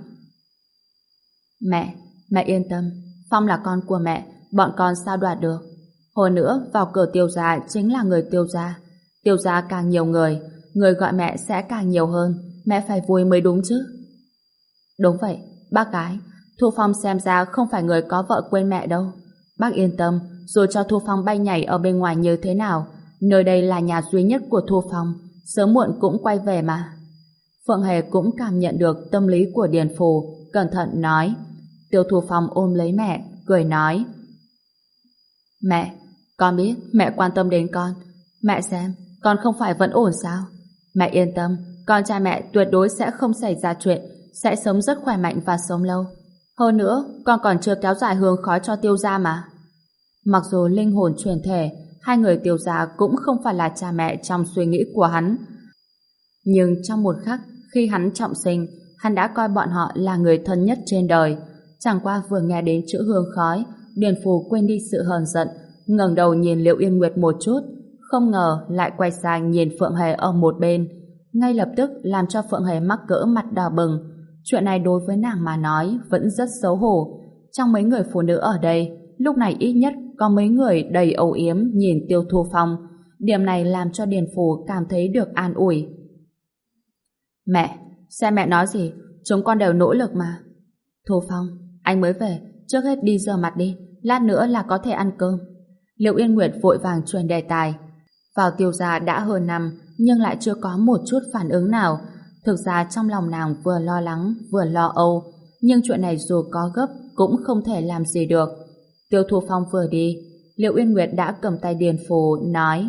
Mẹ yên tâm, Phong là con của mẹ, bọn con sao đoạt được. Hồi nữa, vào cửa Tiêu gia chính là người Tiêu gia. Tiêu gia càng nhiều người gọi mẹ sẽ càng nhiều hơn, mẹ phải vui mới đúng chứ. Đúng vậy, bác gái, Thu Phong xem ra không phải người có vợ quên mẹ đâu. Bác yên tâm, dù cho Thu Phong bay nhảy ở bên ngoài như thế nào, nơi đây là nhà duy nhất của Thu Phong, sớm muộn cũng quay về mà. Phượng Hề cũng cảm nhận được tâm lý của Điền Phù, cẩn thận nói. Tiêu Thu Phong ôm lấy mẹ, cười nói: Mẹ, con biết mẹ quan tâm đến con. Mẹ xem, con không phải vẫn ổn sao? Mẹ yên tâm, con trai mẹ tuyệt đối sẽ không xảy ra chuyện, sẽ sống rất khỏe mạnh và sống lâu. Hơn nữa, con còn chưa kéo dài hương khói cho Tiêu gia mà. Mặc dù linh hồn chuyển thể, hai người Tiêu gia cũng không phải là cha mẹ trong suy nghĩ của hắn. Nhưng trong một khắc, khi hắn trọng sinh, hắn đã coi bọn họ là người thân nhất trên đời. Chẳng qua vừa nghe đến chữ hương khói, Điền Phù quên đi sự hờn giận, ngẩng đầu nhìn Liệu Yên Nguyệt một chút, không ngờ lại quay sang nhìn Phượng Hề ở một bên, ngay lập tức làm cho Phượng Hề mắc cỡ mặt đỏ bừng. Chuyện này đối với nàng mà nói vẫn rất xấu hổ. Trong mấy người phụ nữ ở đây, lúc này ít nhất có mấy người đầy âu yếm nhìn Tiêu Thu Phong. Điểm này làm cho Điền Phù cảm thấy được an ủi. Mẹ, xem mẹ nói gì, chúng con đều nỗ lực mà. Thu Phong, anh mới về, trước hết đi rửa mặt đi, lát nữa là có thể ăn cơm. Liệu Yên Nguyệt vội vàng truyền đề tài. Vào Tiêu gia đã hơn năm, nhưng lại chưa có một chút phản ứng nào. Thực ra trong lòng nàng vừa lo lắng, vừa lo âu, nhưng chuyện này dù có gấp cũng không thể làm gì được. Tiêu Thu Phong vừa đi, Liệu Yên Nguyệt đã cầm tay Điền Phù, nói: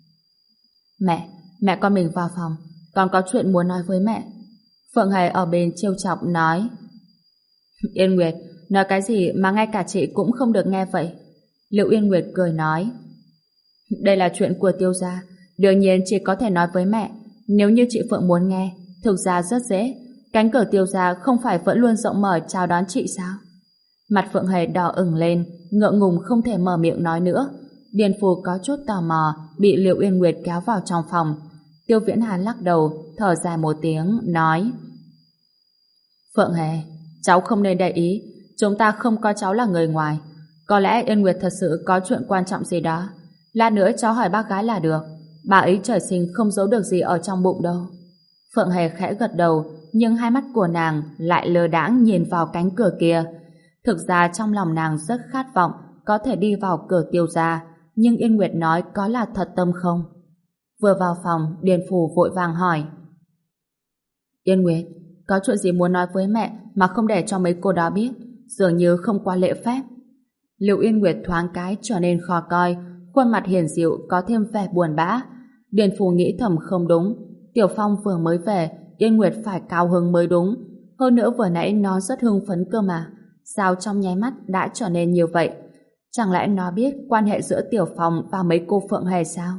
Mẹ con mình vào phòng, con có chuyện muốn nói với mẹ. Phượng Hề ở bên trêu chọc nói: Yên Nguyệt, nói cái gì mà ngay cả chị cũng không được nghe vậy? Liệu Yên Nguyệt cười nói: Đây là chuyện của Tiêu gia, đương nhiên chị có thể nói với mẹ. Nếu như chị Phượng muốn nghe, thực ra rất dễ. Cánh cửa Tiêu gia không phải vẫn luôn rộng mở chào đón chị sao? Mặt Phượng Hề đỏ ửng lên, ngượng ngùng không thể mở miệng nói nữa. Điền Phù có chút tò mò, bị Liệu Yên Nguyệt kéo vào trong phòng. Tiêu Viễn Hà lắc đầu, thở dài một tiếng, nói: Phượng Hề, cháu không nên để ý, chúng ta không coi cháu là người ngoài. Có lẽ Yên Nguyệt thật sự có chuyện quan trọng gì đó. Lát nữa cháu hỏi bác gái là được. Bà ấy trời sinh không giấu được gì ở trong bụng đâu. Phượng Hề khẽ gật đầu, nhưng hai mắt của nàng lại lơ đãng nhìn vào cánh cửa kia. Thực ra trong lòng nàng rất khát vọng có thể đi vào cửa Tiêu gia, nhưng Yên Nguyệt nói có là thật tâm không? Vừa vào phòng, Điền Phù vội vàng hỏi: Yên Nguyệt, có chuyện gì muốn nói với mẹ mà không để cho mấy cô đó biết, dường như không qua lễ phép. Liệu Yên Nguyệt thoáng cái trở nên khó coi, khuôn mặt hiền dịu có thêm vẻ buồn bã. Điền Phù nghĩ thầm không đúng, Tiểu Phong vừa mới về, Yên Nguyệt phải cao hứng mới đúng. Hơn nữa vừa nãy nó rất hưng phấn cơ mà, sao trong nháy mắt đã trở nên như vậy? Chẳng lẽ nó biết quan hệ giữa Tiểu Phong và mấy cô Phượng Hề sao?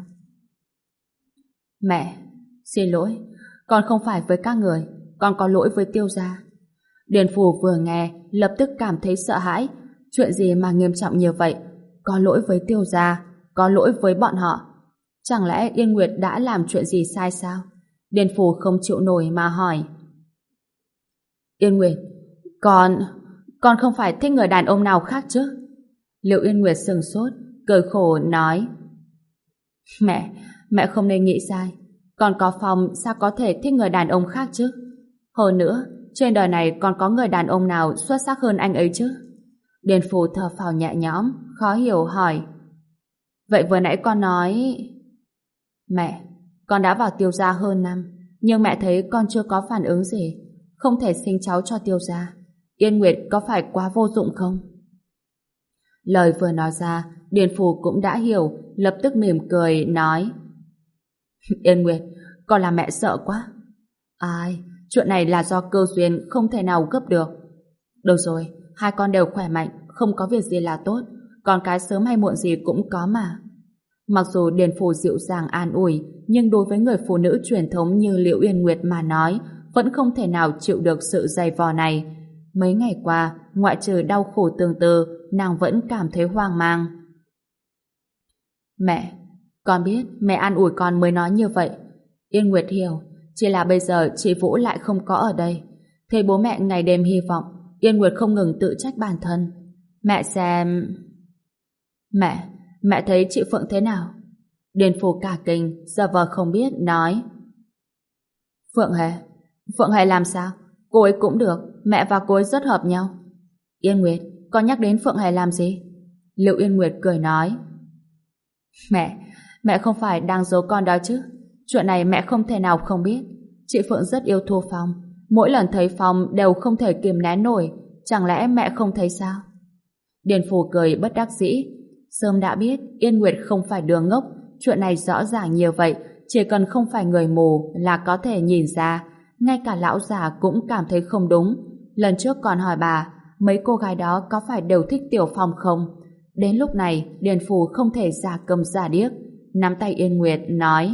Mẹ, xin lỗi, con không phải với các người, con có lỗi với Tiêu gia. Điền Phù vừa nghe, lập tức cảm thấy sợ hãi. Chuyện gì mà nghiêm trọng như vậy? Có lỗi với Tiêu gia, có lỗi với bọn họ. Chẳng lẽ Yên Nguyệt đã làm chuyện gì sai sao? Điền Phù không chịu nổi mà hỏi: Yên Nguyệt, con không phải thích người đàn ông nào khác chứ? Liệu Yên Nguyệt sừng sốt, cười khổ nói: Mẹ không nên nghĩ sai. Con có Phong sao có thể thích người đàn ông khác chứ? Hơn nữa, trên đời này còn có người đàn ông nào xuất sắc hơn anh ấy chứ? Điền Phù thở phào nhẹ nhõm, khó hiểu hỏi: Vậy vừa nãy con nói... Mẹ, con đã vào Tiêu gia hơn năm, nhưng mẹ thấy con chưa có phản ứng gì, không thể sinh cháu cho Tiêu gia. Yên Nguyệt có phải quá vô dụng không? Lời vừa nói ra, Điền Phù cũng đã hiểu, lập tức mỉm cười, nói: Yên Nguyệt, con làm mẹ sợ quá. Ai, chuyện này là do cơ duyên không thể nào gấp được. Được rồi, Hai con đều khỏe mạnh, không có việc gì là tốt, con cái sớm hay muộn gì cũng có mà. Mặc dù Điền Phủ dịu dàng an ủi, nhưng đối với người phụ nữ truyền thống như Liễu Uyên Nguyệt mà nói, vẫn không thể nào chịu được sự dày vò này. Mấy ngày qua, ngoại trừ đau khổ tương tư, nàng vẫn cảm thấy hoang mang. Mẹ, con biết mẹ an ủi con mới nói như vậy. Yên Nguyệt hiểu, chỉ là bây giờ chị Vũ lại không có ở đây. Thấy bố mẹ ngày đêm hy vọng, Yên Nguyệt không ngừng tự trách bản thân. Mẹ xem... Mẹ thấy chị Phượng thế nào? Điền Phủ cả kinh, giờ vờ không biết, nói. Phượng Hề làm sao? Cô ấy cũng được, mẹ và cô ấy rất hợp nhau. Yên Nguyệt, con nhắc đến Phượng Hề làm gì? Liệu Yên Nguyệt cười nói. Mẹ không phải đang giấu con đó chứ? Chuyện này mẹ không thể nào không biết. Chị Phượng rất yêu Thu Phong, mỗi lần thấy Phong đều không thể kìm nén nổi, chẳng lẽ mẹ không thấy sao? Điền Phủ cười bất đắc dĩ. Sớm đã biết Yên Nguyệt không phải đứa ngốc, chuyện này rõ ràng như vậy, chỉ cần không phải người mù là có thể nhìn ra. Ngay cả lão già cũng cảm thấy không đúng. Lần trước còn hỏi bà, mấy cô gái đó có phải đều thích Tiểu Phong không? Đến lúc này, Điền Phủ không thể giả câm giả điếc, nắm tay Yên Nguyệt nói.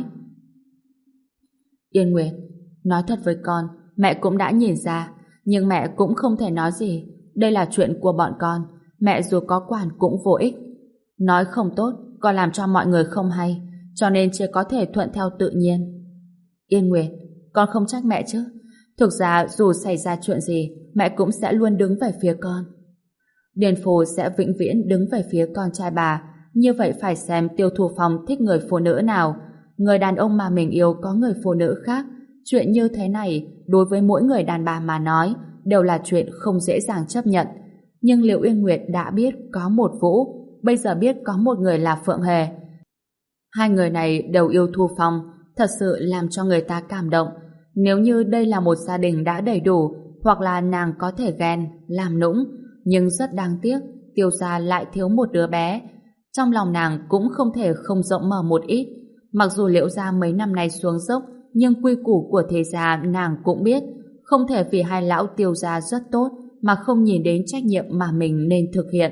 Yên Nguyệt, nói thật với con, mẹ cũng đã nhìn ra, nhưng mẹ cũng không thể nói gì. Đây là chuyện của bọn con, mẹ dù có quản cũng vô ích. Nói không tốt, còn làm cho mọi người không hay, cho nên chỉ có thể thuận theo tự nhiên. Yên Nguyệt, con không trách mẹ chứ. Thực ra dù xảy ra chuyện gì, mẹ cũng sẽ luôn đứng về phía con. Điền Phủ sẽ vĩnh viễn đứng về phía con trai bà. Như vậy phải xem Tiêu Thu Phong thích người phụ nữ nào. Người đàn ông mà mình yêu có người phụ nữ khác. Chuyện như thế này, đối với mỗi người đàn bà mà nói, đều là chuyện không dễ dàng chấp nhận. Nhưng Liễu Uyên Nguyệt đã biết có một Vũ, bây giờ biết có một người là Phượng Hề. Hai người này đều yêu Thu Phong, thật sự làm cho người ta cảm động. Nếu như đây là một gia đình đã đầy đủ, hoặc là nàng có thể ghen, làm nũng, nhưng rất đáng tiếc, Tiêu gia lại thiếu một đứa bé. Trong lòng nàng cũng không thể không rộng mở một ít. Mặc dù Liễu gia mấy năm nay xuống dốc, nhưng quy củ của thế gia nàng cũng biết, không thể vì hai lão Tiêu gia rất tốt mà không nhìn đến trách nhiệm mà mình nên thực hiện.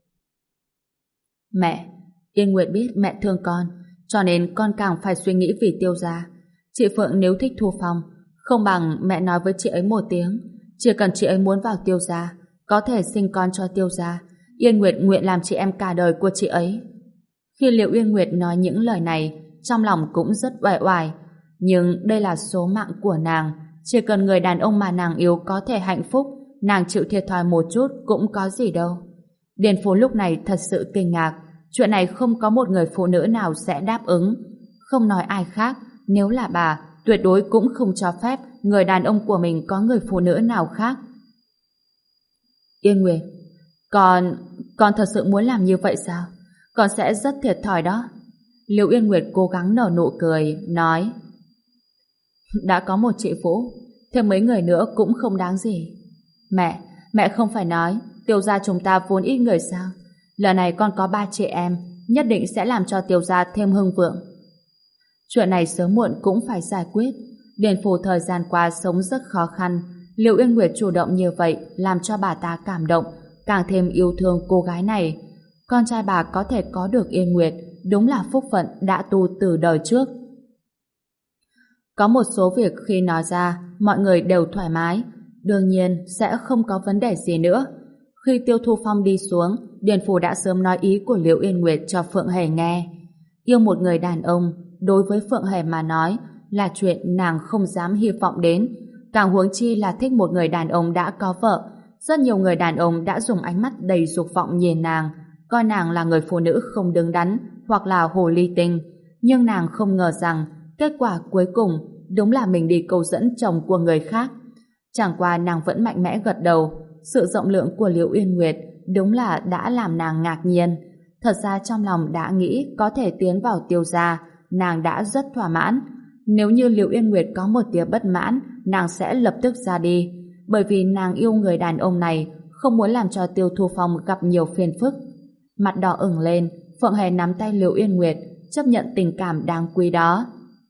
Mẹ, Yên Nguyệt biết mẹ thương con, cho nên con càng phải suy nghĩ vì Tiêu gia. Chị Phượng nếu thích Thu Phong, không bằng mẹ nói với chị ấy một tiếng. Chỉ cần chị ấy muốn vào Tiêu gia, có thể sinh con cho Tiêu gia, Yên Nguyệt nguyện làm chị em cả đời của chị ấy. Khi Liễu Uyên Nguyệt nói những lời này, trong lòng cũng rất uể oải. Nhưng đây là số mạng của nàng. Chỉ cần người đàn ông mà nàng yêu có thể hạnh phúc, nàng chịu thiệt thòi một chút cũng có gì đâu. Điền Phủ lúc này thật sự kinh ngạc. Chuyện này không có một người phụ nữ nào sẽ đáp ứng. Không nói ai khác, nếu là bà, tuyệt đối cũng không cho phép người đàn ông của mình có người phụ nữ nào khác. Yên Nguyệt, con thật sự muốn làm như vậy sao? Con sẽ rất thiệt thòi đó. Liễu Yên Nguyệt cố gắng nở nụ cười, nói. Đã có một chị Vũ, thêm mấy người nữa cũng không đáng gì. Mẹ không phải nói Tiêu gia chúng ta vốn ít người sao? Lần này con có 3 chị em, nhất định sẽ làm cho Tiêu gia thêm hưng vượng. Chuyện này sớm muộn cũng phải giải quyết. Điền Phủ thời gian qua sống rất khó khăn. Liễu Yên Nguyệt chủ động như vậy làm cho bà ta cảm động, càng thêm yêu thương cô gái này. Con trai bà có thể có được Yên Nguyệt, đúng là phúc phận đã tu từ đời trước. Có một số việc khi nói ra, mọi người đều thoải mái, đương nhiên sẽ không có vấn đề gì nữa. Khi Tiêu Thu Phong đi xuống, Điền Phủ đã sớm nói ý của Liễu Yên Nguyệt cho Phượng Hề nghe. Yêu một người đàn ông, đối với Phượng Hề mà nói, là chuyện nàng không dám hy vọng đến. Càng huống chi là thích một người đàn ông đã có vợ. Rất nhiều người đàn ông đã dùng ánh mắt đầy dục vọng nhìn nàng, coi nàng là người phụ nữ không đứng đắn hoặc là hồ ly tinh. Nhưng nàng không ngờ rằng kết quả cuối cùng đúng là mình đi câu dẫn chồng của người khác. Chẳng qua nàng vẫn mạnh mẽ gật đầu. Sự rộng lượng của Liễu Uyên Nguyệt đúng là đã làm nàng ngạc nhiên. Thật ra trong lòng đã nghĩ có thể tiến vào Tiêu gia, nàng đã rất thỏa mãn. Nếu như Liễu Uyên Nguyệt có một tia bất mãn, nàng sẽ lập tức ra đi, bởi vì nàng yêu người đàn ông này, không muốn làm cho Tiêu Thu Phong gặp nhiều phiền phức. Mặt đỏ ửng lên, Phượng Hề nắm tay Liễu Uyên Nguyệt, chấp nhận tình cảm đáng quý đó.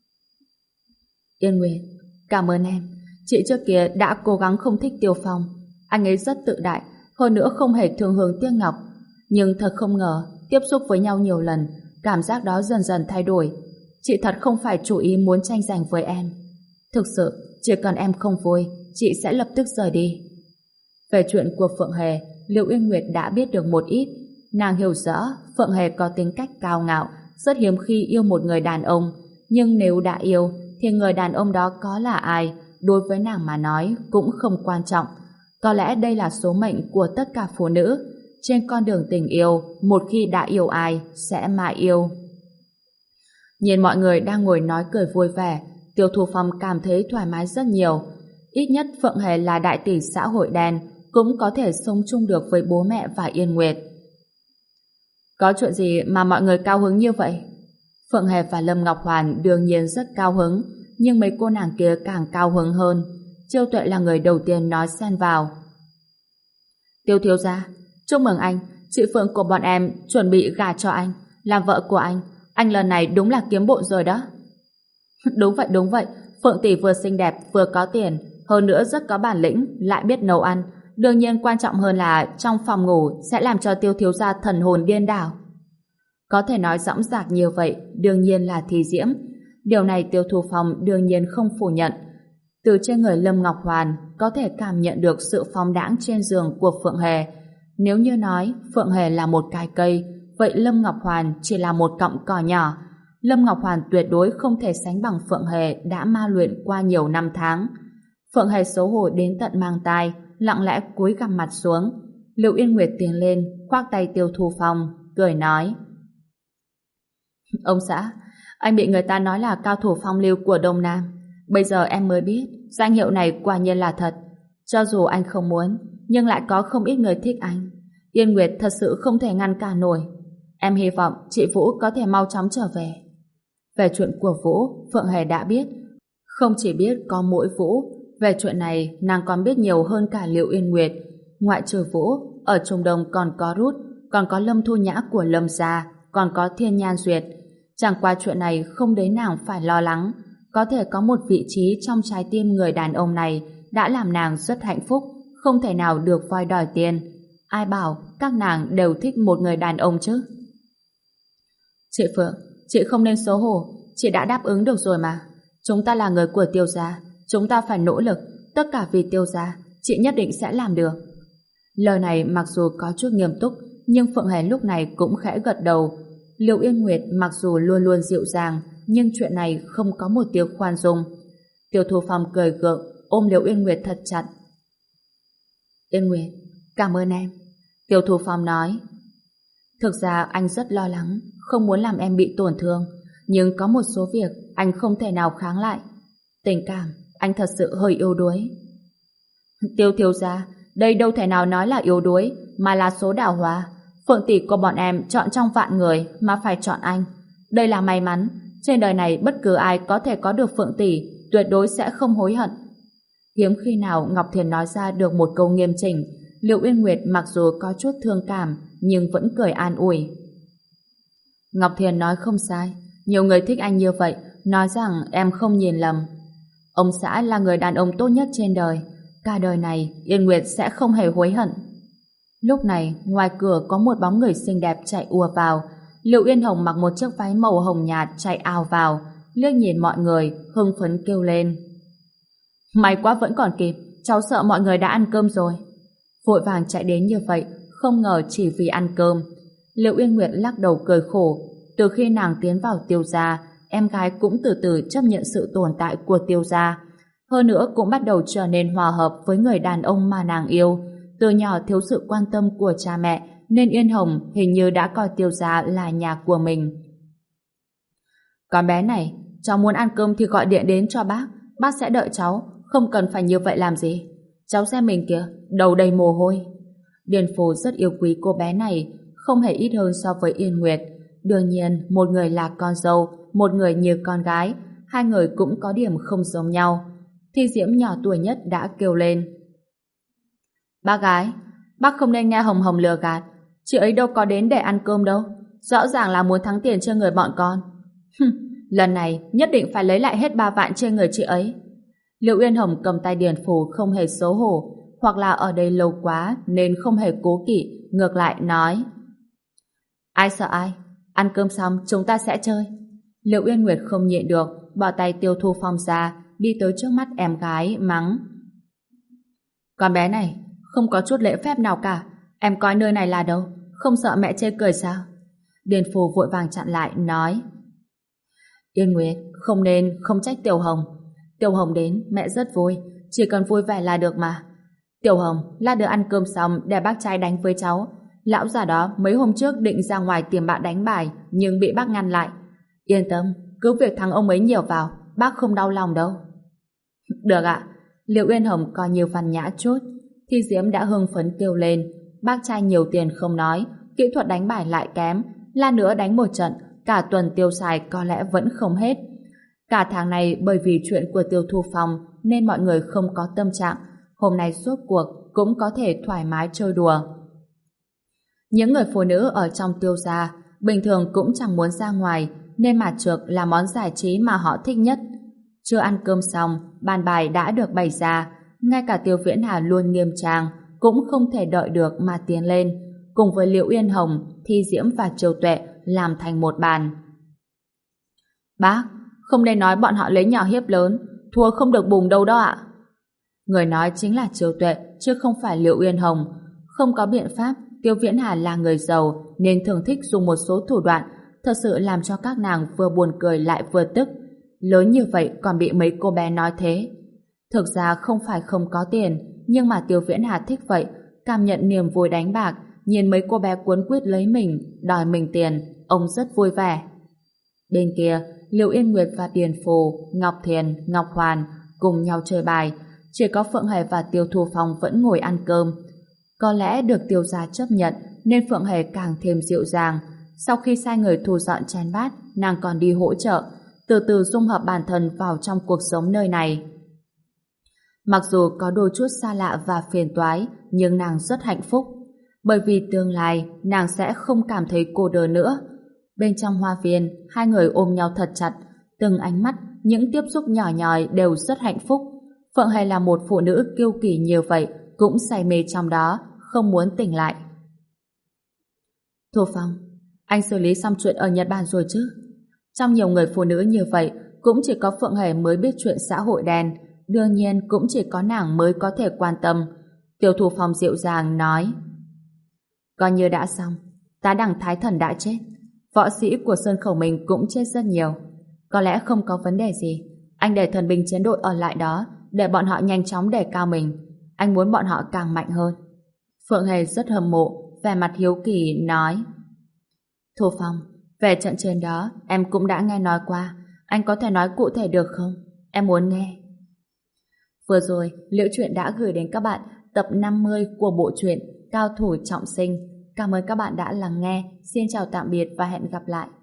Yên Nguyệt, cảm ơn em. Chị trước kia đã cố gắng không thích Tiêu Phong. Anh ấy rất tự đại, hơn nữa không hề thương hương tiếc ngọc. Nhưng thật không ngờ, tiếp xúc với nhau nhiều lần, cảm giác đó dần dần thay đổi. Chị thật không phải chủ ý muốn tranh giành với em. Thực sự, chỉ cần em không vui, chị sẽ lập tức rời đi. Về chuyện của Phượng Hề, Liệu Uyên Nguyệt đã biết được một ít. Nàng hiểu rõ Phượng Hề có tính cách cao ngạo, rất hiếm khi yêu một người đàn ông. Nhưng nếu đã yêu, thì người đàn ông đó có là ai, đối với nàng mà nói cũng không quan trọng. Có lẽ đây là số mệnh của tất cả phụ nữ. Trên con đường tình yêu, một khi đã yêu ai, sẽ mãi yêu. Nhìn mọi người đang ngồi nói cười vui vẻ, Tiêu Thu Phong cảm thấy thoải mái rất nhiều. Ít nhất Phượng Hề là đại tỷ xã hội đen, cũng có thể sống chung được với bố mẹ và Yên Nguyệt. Có chuyện gì mà mọi người cao hứng như vậy? Phượng Hề và Lâm Ngọc Hoàn đương nhiên rất cao hứng, nhưng mấy cô nàng kia càng cao hứng hơn. Chiêu Tuệ là người đầu tiên nói xen vào. Tiêu thiếu gia, chúc mừng anh, chị Phượng của bọn em chuẩn bị gả cho anh, làm vợ của anh. Anh lần này đúng là kiếm bộn rồi đó. Đúng vậy, Phượng tỷ vừa xinh đẹp vừa có tiền, hơn nữa rất có bản lĩnh, lại biết nấu ăn. Đương nhiên quan trọng hơn là trong phòng ngủ sẽ làm cho Tiêu thiếu gia thần hồn điên đảo. Có thể nói dõng dạc như vậy, đương nhiên là Thi Diễm. Điều này Tiêu Thu Phong đương nhiên không phủ nhận. Từ trên người Lâm Ngọc Hoàn có thể cảm nhận được sự phóng đãng trên giường của Phượng Hề. Nếu như nói Phượng Hề là một cái cây, vậy Lâm Ngọc Hoàn chỉ là một cọng cỏ nhỏ. Lâm Ngọc Hoàn tuyệt đối không thể sánh bằng Phượng Hề đã ma luyện qua nhiều năm tháng. Phượng Hề xấu hổ đến tận mang tai, lặng lẽ cúi gằm mặt xuống. Liệu Yên Nguyệt tiến lên, khoác tay Tiêu Thu Phong, cười nói: Ông xã, anh bị người ta nói là cao thủ phong lưu của Đông Nam. Bây giờ em mới biết, danh hiệu này quả nhiên là thật. Cho dù anh không muốn, nhưng lại có không ít người thích anh. Yên Nguyệt thật sự không thể ngăn cản nổi. Em hy vọng chị Vũ có thể mau chóng trở về. Về chuyện của Vũ, Phượng Hề đã biết. Không chỉ biết có mỗi Vũ, về chuyện này nàng còn biết nhiều hơn cả Liệu Yên Nguyệt. Ngoại trừ Vũ, ở Trung Đông còn có Rút, còn có Lâm Thu Nhã của Lâm gia, còn có Thiên Nhan Duyệt. Chẳng qua chuyện này không đến nàng phải lo lắng. Có thể có một vị trí trong trái tim người đàn ông này đã làm nàng rất hạnh phúc, không thể nào được voi đòi tiền. Ai bảo các nàng đều thích một người đàn ông chứ? Chị Phượng, chị không nên xấu hổ, chị đã đáp ứng được rồi mà. Chúng ta là người của Tiêu gia, chúng ta phải nỗ lực, tất cả vì Tiêu gia, chị nhất định sẽ làm được. Lời này mặc dù có chút nghiêm túc, nhưng Phượng Hề lúc này cũng khẽ gật đầu. Liệu Yên Nguyệt mặc dù luôn luôn dịu dàng, nhưng chuyện này không có một tiếng khoan dung. Tiêu Thu Phong cười gượng, ôm Liệu Yên Nguyệt thật chặt. Yên Nguyệt, cảm ơn em. Tiêu Thu Phong nói. Thực ra anh rất lo lắng, không muốn làm em bị tổn thương, nhưng có một số việc anh không thể nào kháng lại. Tình cảm, anh thật sự hơi yếu đuối. Tiêu thiếu gia, đây đâu thể nào nói là yếu đuối, mà là số đào hóa. Phượng tỷ của bọn em chọn trong vạn người mà phải chọn anh. Đây là may mắn. Trên đời này bất cứ ai có thể có được Phượng tỷ tuyệt đối sẽ không hối hận. Hiếm khi nào Ngọc Thiền nói ra được một câu nghiêm chỉnh. Liệu Uyên Nguyệt mặc dù có chút thương cảm nhưng vẫn cười an ủi. Ngọc Thiền nói không sai. Nhiều người thích anh như vậy, nói rằng em không nhìn lầm. Ông xã là người đàn ông tốt nhất trên đời. Cả đời này Yên Nguyệt sẽ không hề hối hận. Lúc này ngoài cửa có một bóng người xinh đẹp chạy ùa vào. Liệu Yên Hồng mặc một chiếc váy màu hồng nhạt chạy ào vào, liếc nhìn mọi người hưng phấn kêu lên: May quá vẫn còn kịp, cháu sợ mọi người đã ăn cơm rồi. Vội vàng chạy đến như vậy, không ngờ chỉ vì ăn cơm. Liệu Yên Nguyệt lắc đầu cười khổ. Từ khi nàng tiến vào Tiêu gia, em gái cũng từ từ chấp nhận sự tồn tại của Tiêu gia. Hơn nữa cũng bắt đầu trở nên hòa hợp với người đàn ông mà nàng yêu. Từ nhỏ thiếu sự quan tâm của cha mẹ, nên Yên Hồng hình như đã coi Tiêu gia là nhà của mình. Con bé này, cháu muốn ăn cơm thì gọi điện đến cho bác sẽ đợi cháu, không cần phải như vậy làm gì. Cháu xem mình kìa, đầu đầy mồ hôi. Điền Phù rất yêu quý cô bé này, không hề ít hơn so với Yên Nguyệt. Đương nhiên, một người là con dâu, một người như con gái, hai người cũng có điểm không giống nhau. Thi Diễm nhỏ tuổi nhất đã kêu lên: Bác gái, bác không nên nghe Hồng Hồng lừa gạt. Chị ấy đâu có đến để ăn cơm đâu. Rõ ràng là muốn thắng tiền cho người bọn con. Lần này nhất định phải lấy lại hết 3 vạn trên người chị ấy. Liệu Uyên Hồng cầm tay Điền Phù không hề xấu hổ. hoặc là ở đây lâu quá nên không hề cố kỵ, ngược lại nói: Ai sợ ai? Ăn cơm xong chúng ta sẽ chơi. Liệu Uyên Nguyệt không nhịn được, bỏ tay Tiêu Thu Phong ra, đi tới trước mắt em gái, mắng: Con bé này, không có chút lễ phép nào cả. Em coi nơi này là đâu? Không sợ mẹ chê cười sao? Điền Phù vội vàng chặn lại, nói: Yên Nguyệt, không nên, không trách Tiểu Hồng. Tiểu Hồng đến, mẹ rất vui, chỉ cần vui vẻ là được mà. Tiểu Hồng, lát nữa ăn cơm xong để bác trai đánh với cháu. Lão già đó mấy hôm trước định ra ngoài tìm bạn đánh bài, nhưng bị bác ngăn lại. Yên tâm, cứ việc thằng ông ấy nhiều vào, bác không đau lòng đâu. Được ạ. Liệu Uyên Hồng coi như văn nhã chút. Thi Diễm đã hưng phấn kêu lên: Bác trai nhiều tiền không nói, kỹ thuật đánh bài lại kém, lát nữa đánh một trận, cả tuần tiêu xài có lẽ vẫn không hết. Cả tháng này bởi vì chuyện của Tiêu Thu Phong nên mọi người không có tâm trạng, hôm nay suốt cuộc cũng có thể thoải mái chơi đùa. Những người phụ nữ ở trong Tiêu gia bình thường cũng chẳng muốn ra ngoài, nên mặt trược là món giải trí mà họ thích nhất. Chưa ăn cơm xong, bàn bài đã được bày ra, ngay cả Tiêu Viễn Hà luôn nghiêm trang cũng không thể đợi được mà tiến lên, cùng với Liễu Uyên Hồng, Thi Diễm và Triều Tuệ làm thành một bàn. Bác, không nên nói bọn họ lấy nhỏ hiếp lớn, thua không được bùng đâu đó ạ. Người nói chính là Triều Tuệ, chứ không phải Liễu Uyên Hồng. Không có biện pháp, Tiêu Viễn Hà là người giàu nên thường thích dùng một số thủ đoạn, thật sự làm cho các nàng vừa buồn cười lại vừa tức. Lớn như vậy còn bị mấy cô bé nói thế. Thực ra không phải không có tiền, nhưng mà Tiêu Viễn Hà thích vậy, cảm nhận niềm vui đánh bạc, nhìn mấy cô bé cuốn quýt lấy mình, đòi mình tiền, ông rất vui vẻ. Bên kia, Liễu Yên Nguyệt và Điền Phù, Ngọc Thiền, Ngọc Hoàn cùng nhau chơi bài, chỉ có Phượng Hề và Tiêu Thu Phong vẫn ngồi ăn cơm. Có lẽ được Tiêu gia chấp nhận nên Phượng Hề càng thêm dịu dàng. Sau khi sai người thu dọn chén bát, nàng còn đi hỗ trợ, từ từ dung hợp bản thân vào trong cuộc sống nơi này. Mặc dù có đôi chút xa lạ và phiền toái, nhưng nàng rất hạnh phúc, bởi vì tương lai nàng sẽ không cảm thấy cô đơn nữa. Bên trong hoa viên, hai người ôm nhau thật chặt, từng ánh mắt, những tiếp xúc nhỏ nhòi đều rất hạnh phúc. Phượng Hề là một phụ nữ kiêu kỳ như vậy, cũng say mê trong đó, không muốn tỉnh lại. Thu Phong, anh xử lý xong chuyện ở Nhật Bản rồi chứ? Trong nhiều người phụ nữ như vậy, cũng chỉ có Phượng Hề mới biết chuyện xã hội đen, đương nhiên cũng chỉ có nàng mới có thể quan tâm. Tiêu Thu Phong dịu dàng nói: Coi như đã xong, tá đẳng Thái Thần đã chết, võ sĩ của Sơn Khẩu mình cũng chết rất nhiều. Có lẽ không có vấn đề gì. Anh để thần binh chiến đội ở lại đó, để bọn họ nhanh chóng đề cao mình. Anh muốn bọn họ càng mạnh hơn. Phượng Hề rất hâm mộ, vẻ mặt hiếu kỳ nói: Thu Phong, về trận trên đó em cũng đã nghe nói qua, anh có thể nói cụ thể được không? Em muốn nghe. Vừa rồi, Liễu Chuyện đã gửi đến các bạn tập 50 của bộ truyện Cao Thủ Trọng Sinh. Cảm ơn các bạn đã lắng nghe. Xin chào tạm biệt và hẹn gặp lại.